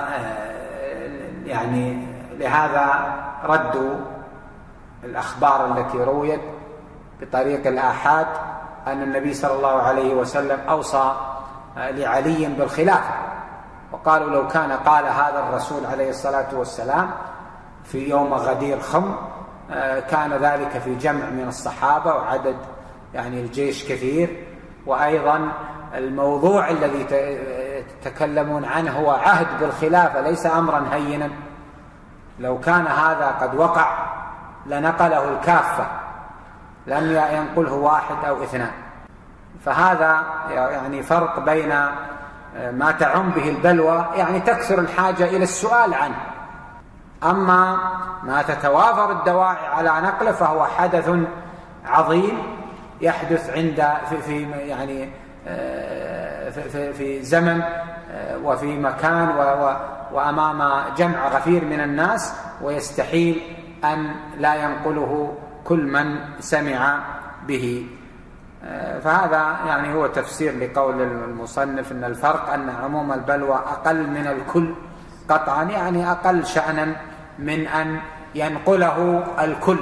A: يعني لهذا ردوا الأخبار التي رويت بطريق الآحاد أن النبي صلى الله عليه وسلم أوصى لعلي بالخلافة، وقالوا لو كان قال هذا الرسول عليه الصلاة والسلام في يوم غدير خم كان ذلك في جمع من الصحابة وعدد يعني الجيش كثير. وأيضا الموضوع الذي تتكلمون عنه هو عهد بالخلافة، ليس أمرا هينا، لو كان هذا قد وقع لنقله الكافة، لم ينقله واحد أو اثنان. فهذا يعني فرق بين ما تعم به البلوى، يعني تكثر الحاجة إلى السؤال عنه، أما ما تتوافر الدواعي على نقله فهو حدث عظيم يحدث عند في, في يعني في, في زمن وفي مكان وأمام جمع غفير من الناس، ويستحيل أن لا ينقله كل من سمع به. فهذا يعني هو تفسير لقول المصنف أن الفرق أن عموم البلوى أقل من الكل قطعا، يعني أقل شأنا من أن ينقله الكل.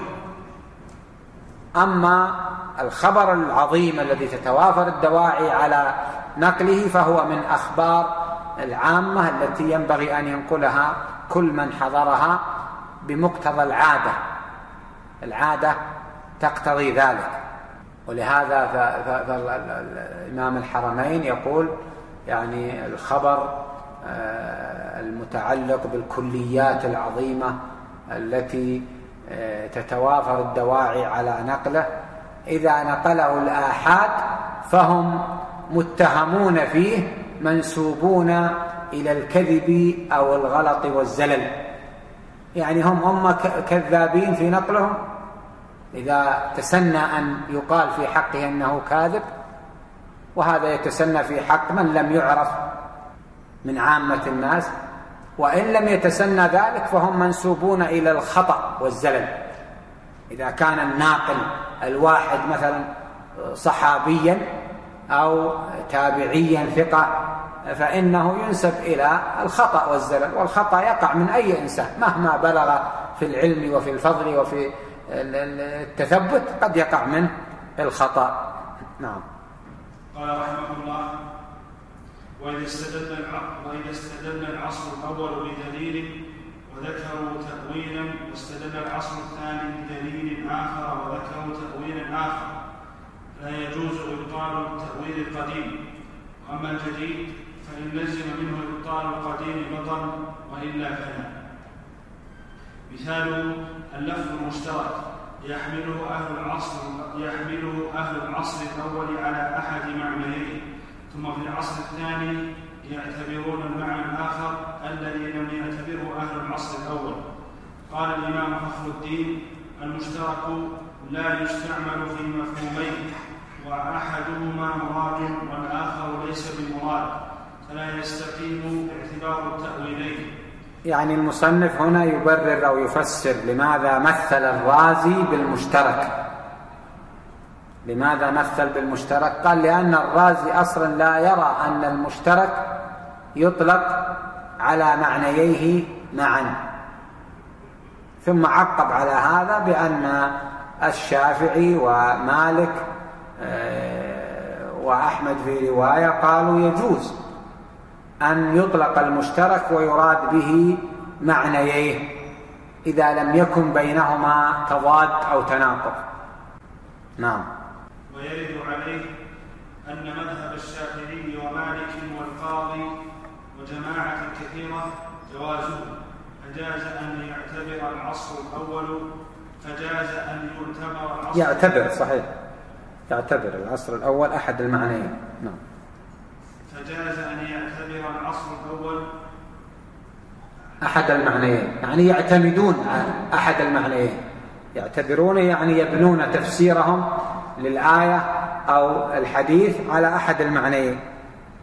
A: أما الخبر العظيم الذي تتوافر الدواعي على نقله فهو من أخبار العامة التي ينبغي أن ينقلها كل من حضرها بمقتضى العادة، العادة تقتضي ذلك. ولهذا فالإمام الحرمين يقول يعني الخبر المتعلق بالكليات العظيمة التي تتوافر الدواعي على نقله إذا نقله الآحاد فهم متهمون فيه منسوبون إلى الكذب أو الغلط والزلل، يعني هم هم كذابين في نقلهم. إذا تسنى أن يقال في حقه أنه كاذب، وهذا يتسنى في حق من لم يعرف من عامة الناس، وإن لم يتسنى ذلك فهم منسوبون إلى الخطأ والزلل. إذا كان الناقل الواحد مثلا صحابيا أو تابعيا ثقة فإنه ينسب إلى الخطأ والزلل، والخطأ يقع من أي إنسان مهما بلغ في العلم وفي الفضل وفي التثبت قد يقع منه الخطأ. نعم.
B: قال رحمه الله: وإذا استدل وإذا استدل العصر الأول بدليل وذكروا تأويلا، واستدل العصر الثاني بدليل آخر وذكروا تأويلا آخر، لا يجوز إبطال التأويل القديم. وأما الجديد فإن لزم منه إبطال القديم بطل، وإلا فلا. مثاله اللفظ المشترك يحمله أهل العصر يحمله أهل العصر الأول على أحد معنيين، ثم في العصر الثاني يعتبرون المعنى الآخر الذي لم يعتبره أهل العصر الأول. قال الإمام فخر الدين: المشترك لا يستعمل في مفهومين، وأحدهما مراد والآخر ليس بمراد، فلا يستقيم اعتبار التأويلين.
A: يعني المصنف هنا يبرر أو يفسر لماذا مثل الرازي بالمشترك. لماذا مثل بالمشترك؟ قال لأن الرازي أصلا لا يرى أن المشترك يطلق على معنييه معا، ثم عقب على هذا بأن الشافعي ومالك وأحمد في رواية قالوا يجوز أن يطلق المشترك ويراد به معنييه إذا لم يكن بينهما تضاد أو تناقض. نعم.
B: ويرد عليه أن مذهب الشافعي ومالك والقاضي وجماعة كثيرة جوازه، فجاز أن يعتبر العصر الأول فجاز أن يعتبر العصر
A: يعتبر صحيح يعتبر العصر الأول أحد المعنيين. نعم.
B: فجاز أن يعتبر العصر الأول
A: أحد المعنيين، يعني يعتمدون على أحد المعنيين، يعتبرون يعني يبنون تفسيرهم للآية أو الحديث على أحد المعنيين.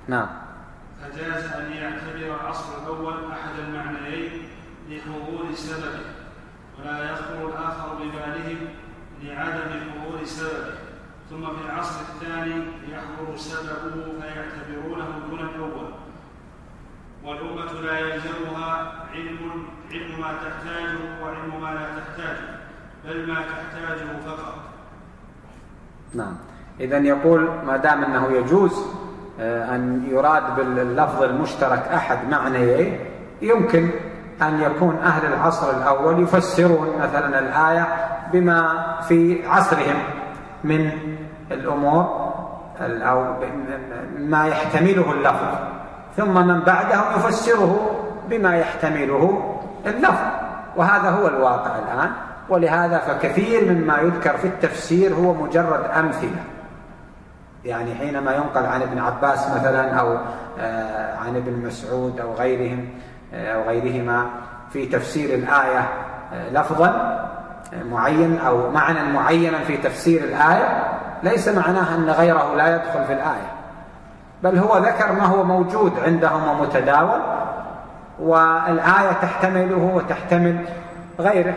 A: نعم.
B: فجاز أن يعتبر العصر الأول أحد المعنيين لحضور سببه، ولا يخطر الآخر ببالهم لعدم حضور سببه، ثم في العصر الثاني يحضر سببه فيعتبرونه دون الأول. والأمة لا يلزمها علم علم ما تحتاجه وعلم ما لا تحتاجه، بل ما تحتاجه فقط.
A: نعم. إذن يقول ما دام أنه يجوز أن يراد باللفظ المشترك أحد معنيين، يمكن أن يكون أهل العصر الأول يفسرون مثلا الآية بما في عصرهم من الأمور أو ما يحتمله اللفظ، ثم من بعدهم يفسره بما يحتمله اللفظ، وهذا هو الواقع الآن. ولهذا فكثير مما يذكر في التفسير هو مجرد أمثلة، يعني حينما ينقل عن ابن عباس مثلا أو عن ابن مسعود أو غيرهم أو غيرهما في تفسير الآية لفظا معين أو معنى معينا في تفسير الآية، ليس معناه أن غيره لا يدخل في الآية، بل هو ذكر ما هو موجود عندهم ومتداول، والآية تحتمله وتحتمل غيره.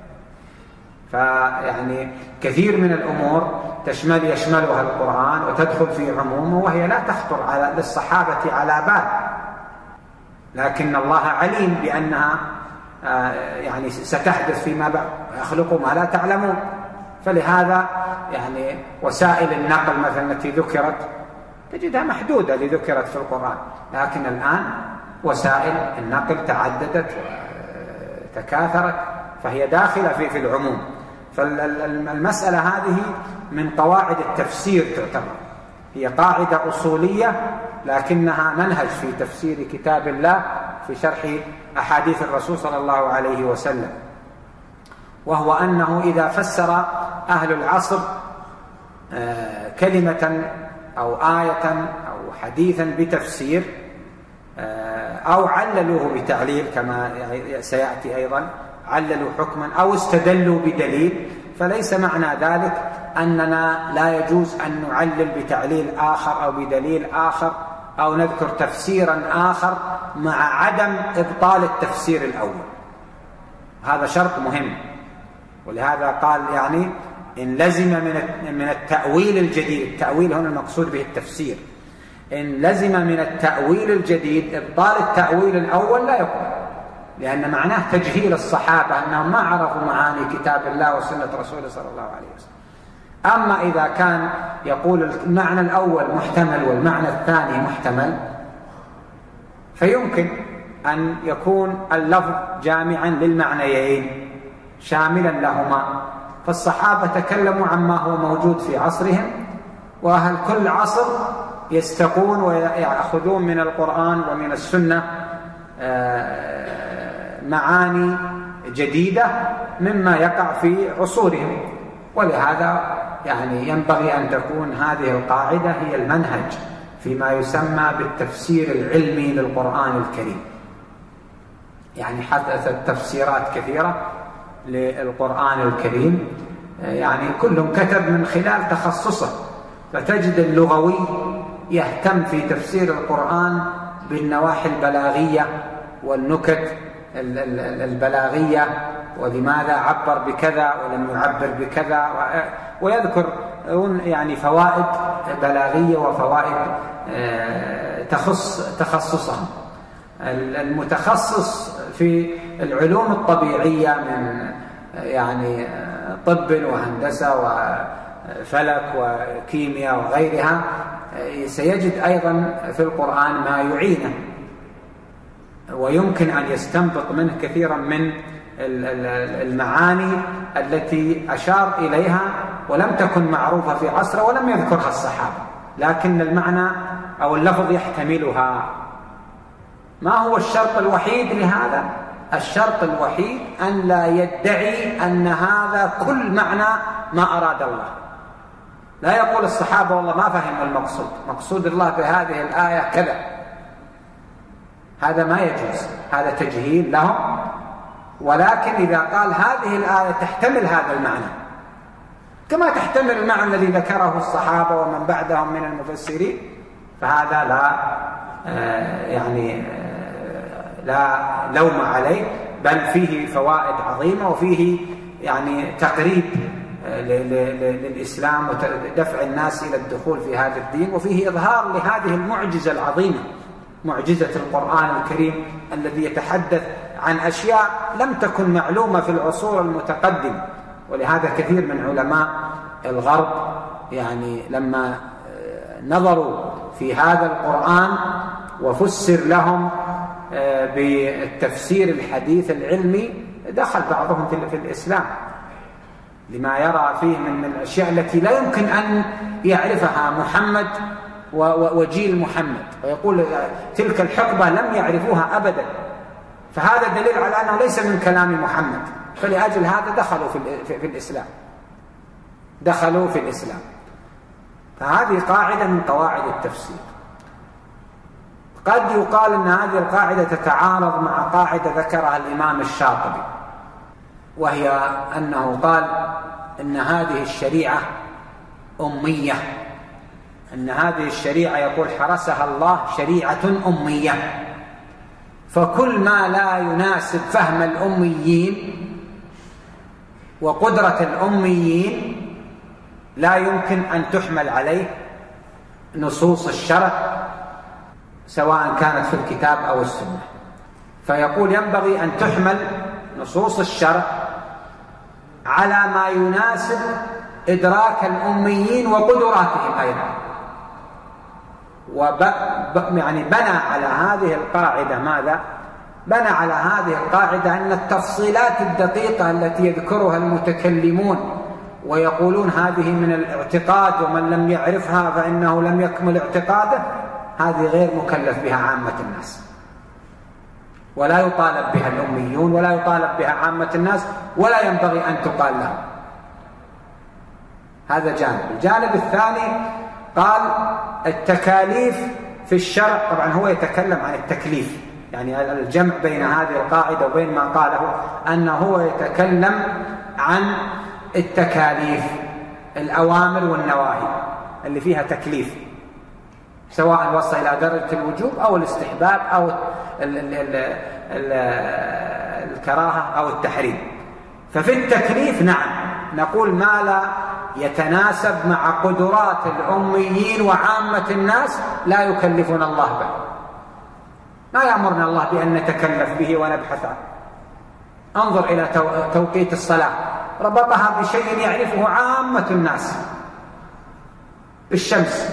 A: فيعني كثير من الأمور تشمل يشملها القرآن وتدخل في عمومه، وهي لا تخطر على للصحابة على بال، لكن الله عليم بأنها يعني ستحدث فيما بعد، يخلق ما لا تعلمون. فلهذا يعني وسائل النقل مثلا التي ذكرت تجدها محدودة اللي ذكرت في القرآن، لكن الآن وسائل النقل تعددت وتكاثرت، فهي داخلة في في العموم. فالمسألة هذه من قواعد التفسير تعتبر، هي قاعدة أصولية لكنها منهج في تفسير كتاب الله في شرح أحاديث الرسول صلى الله عليه وسلم، وهو أنه إذا فسر أهل العصر كلمة أو آية أو حديثا بتفسير أو عللوه بتعليل كما سيأتي أيضا، عللوا حكما أو استدلوا بدليل، فليس معنى ذلك أننا لا يجوز أن نعلل بتعليل آخر أو بدليل آخر أو نذكر تفسيرا آخر مع عدم إبطال التفسير الأول. هذا شرط مهم، ولهذا قال يعني إن لزم من التأويل الجديد، التأويل هنا المقصود به التفسير، إن لزم من التأويل الجديد إبطال التأويل الأول لا يقبل، لأن معناه تجهيل الصحابة أنهم ما عرفوا معاني كتاب الله وسنة رسوله صلى الله عليه وسلم. أما إذا كان يقول المعنى الأول محتمل والمعنى الثاني محتمل، فيمكن أن يكون اللفظ جامعا للمعنيين شاملا لهما. فالصحابة تكلموا عما هو موجود في عصرهم، وأهل كل عصر يستقون ويأخذون من القرآن ومن السنة معاني جديدة مما يقع في عصورهم. ولهذا يعني ينبغي أن تكون هذه القاعدة هي المنهج فيما يسمى بالتفسير العلمي للقرآن الكريم. يعني حدثت تفسيرات كثيرة للقرآن الكريم، يعني كل كتب من خلال تخصصه، فتجد اللغوي يهتم في تفسير القرآن بالنواحي البلاغية والنكت البلاغية، ولماذا عبر بكذا ولم يعبر بكذا، ويذكر يعني فوائد بلاغية وفوائد تخص تخصصهم. المتخصص في العلوم الطبيعية من يعني طب وهندسة وفلك وكيمياء وغيرها سيجد أيضا في القرآن ما يعينه، ويمكن أن يستنبط منه كثيرا من المعاني التي أشار إليها ولم تكن معروفة في عصره ولم يذكرها الصحابة، لكن المعنى أو اللفظ يحتملها. ما هو الشرط الوحيد لهذا؟ الشرط الوحيد أن لا يدعي أن هذا كل معنى ما أراد الله. لا يقول الصحابة والله ما فهم المقصود، مقصود الله بهذه الآية كذا، هذا ما يجوز، هذا تجهيل لهم. ولكن إذا قال هذه الآية تحتمل هذا المعنى كما تحتمل المعنى الذي ذكره الصحابة ومن بعدهم من المفسرين، فهذا لا يعني لا لوم عليه، بل فيه فوائد عظيمة، وفيه يعني تقريب للإسلام ودفع الناس إلى الدخول في هذا الدين، وفيه إظهار لهذه المعجزة العظيمة، معجزة القرآن الكريم الذي يتحدث عن أشياء لم تكن معلومة في العصور المتقدمة. ولهذا كثير من علماء الغرب يعني لما نظروا في هذا القرآن وفسر لهم بالتفسير الحديث العلمي، دخل بعضهم في الإسلام لما يرى فيه من الأشياء التي لا يمكن أن يعرفها محمد وجيل محمد، ويقول تلك الحقبة لم يعرفوها أبدا، فهذا دليل على أنه ليس من كلام محمد، فلأجل هذا دخلوا في الإسلام دخلوا في الإسلام. فهذه قاعدة من قواعد التفسير. قد يقال أن هذه القاعدة تتعارض مع قاعدة ذكرها الإمام الشاطبي، وهي أنه قال إن هذه الشريعة أمية، أن هذه الشريعة يقول حرسها الله شريعة أمية، فكل ما لا يناسب فهم الأميين وقدرة الأميين لا يمكن أن تحمل عليه نصوص الشرع سواء كانت في الكتاب أو السنة. فيقول ينبغي أن تحمل نصوص الشرع على ما يناسب إدراك الأميين وقدراتهم أيضا. وب... يعني بنى على هذه القاعدة ماذا؟ بنى على هذه القاعدة أن التفصيلات الدقيقة التي يذكرها المتكلمون ويقولون هذه من الاعتقاد ومن لم يعرفها فإنه لم يكمل اعتقاده، هذه غير مكلف بها عامة الناس، ولا يطالب بها الأميون ولا يطالب بها عامة الناس، ولا ينبغي أن تقال لهم. هذا جانب. الجانب الثاني قال التكاليف في الشرع، طبعا هو يتكلم عن التكليف، يعني الجمع بين هذه القاعدة وبين ما قاله أنه هو يتكلم عن التكاليف، الأوامر والنواهي اللي فيها تكليف، سواء وصل إلى درجة الوجوب أو الاستحباب أو ال ال ال ال الكراهة أو التحريم. ففي التكليف نعم نقول ما لا يتناسب مع قدرات الأميين وعامة الناس لا يكلفون الله به، ما يأمرنا الله بأن نتكلف به ونبحث عنه. انظر إلى توقيت الصلاة، ربطها بشيء يعرفه عامة الناس، بالشمس.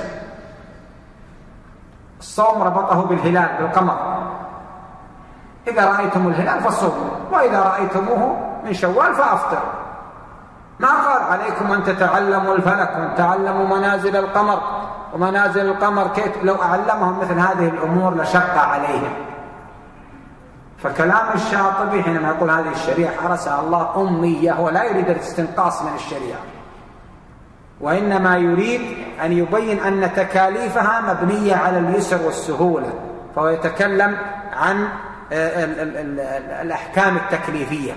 A: الصوم ربطه بالهلال بالقمر، إذا رأيتم الهلال فصوموا، وإذا رأيتموه من شوال فأفطروا. ما قال عليكم أن تتعلموا الفلك وأن تعلموا منازل القمر ومنازل القمر كيف، لو أعلمهم مثل هذه الأمور لشق عليهم. فكلام الشاطبي حينما يقول هذه الشريعة حرسها الله أمية، هو لا يريد الاستنقاص من الشريعة، وإنما يريد أن يبين أن تكاليفها مبنية على اليسر والسهولة، فهو يتكلم عن الأحكام التكليفية.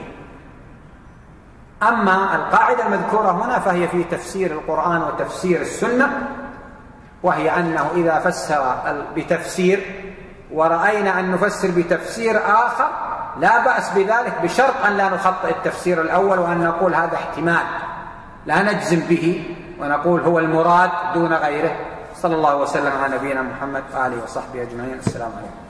A: أما القاعدة المذكورة هنا فهي في تفسير القرآن وتفسير السنة، وهي أنه إذا فسر بتفسير ورأينا أن نفسر بتفسير آخر لا بأس بذلك، بشرط أن لا نخطئ التفسير الأول وأن نقول هذا احتمال، لا نجزم به ونقول هو المراد دون غيره. صلى الله وسلم على نبينا محمد وآله وصحبه أجمعين. السلام عليكم.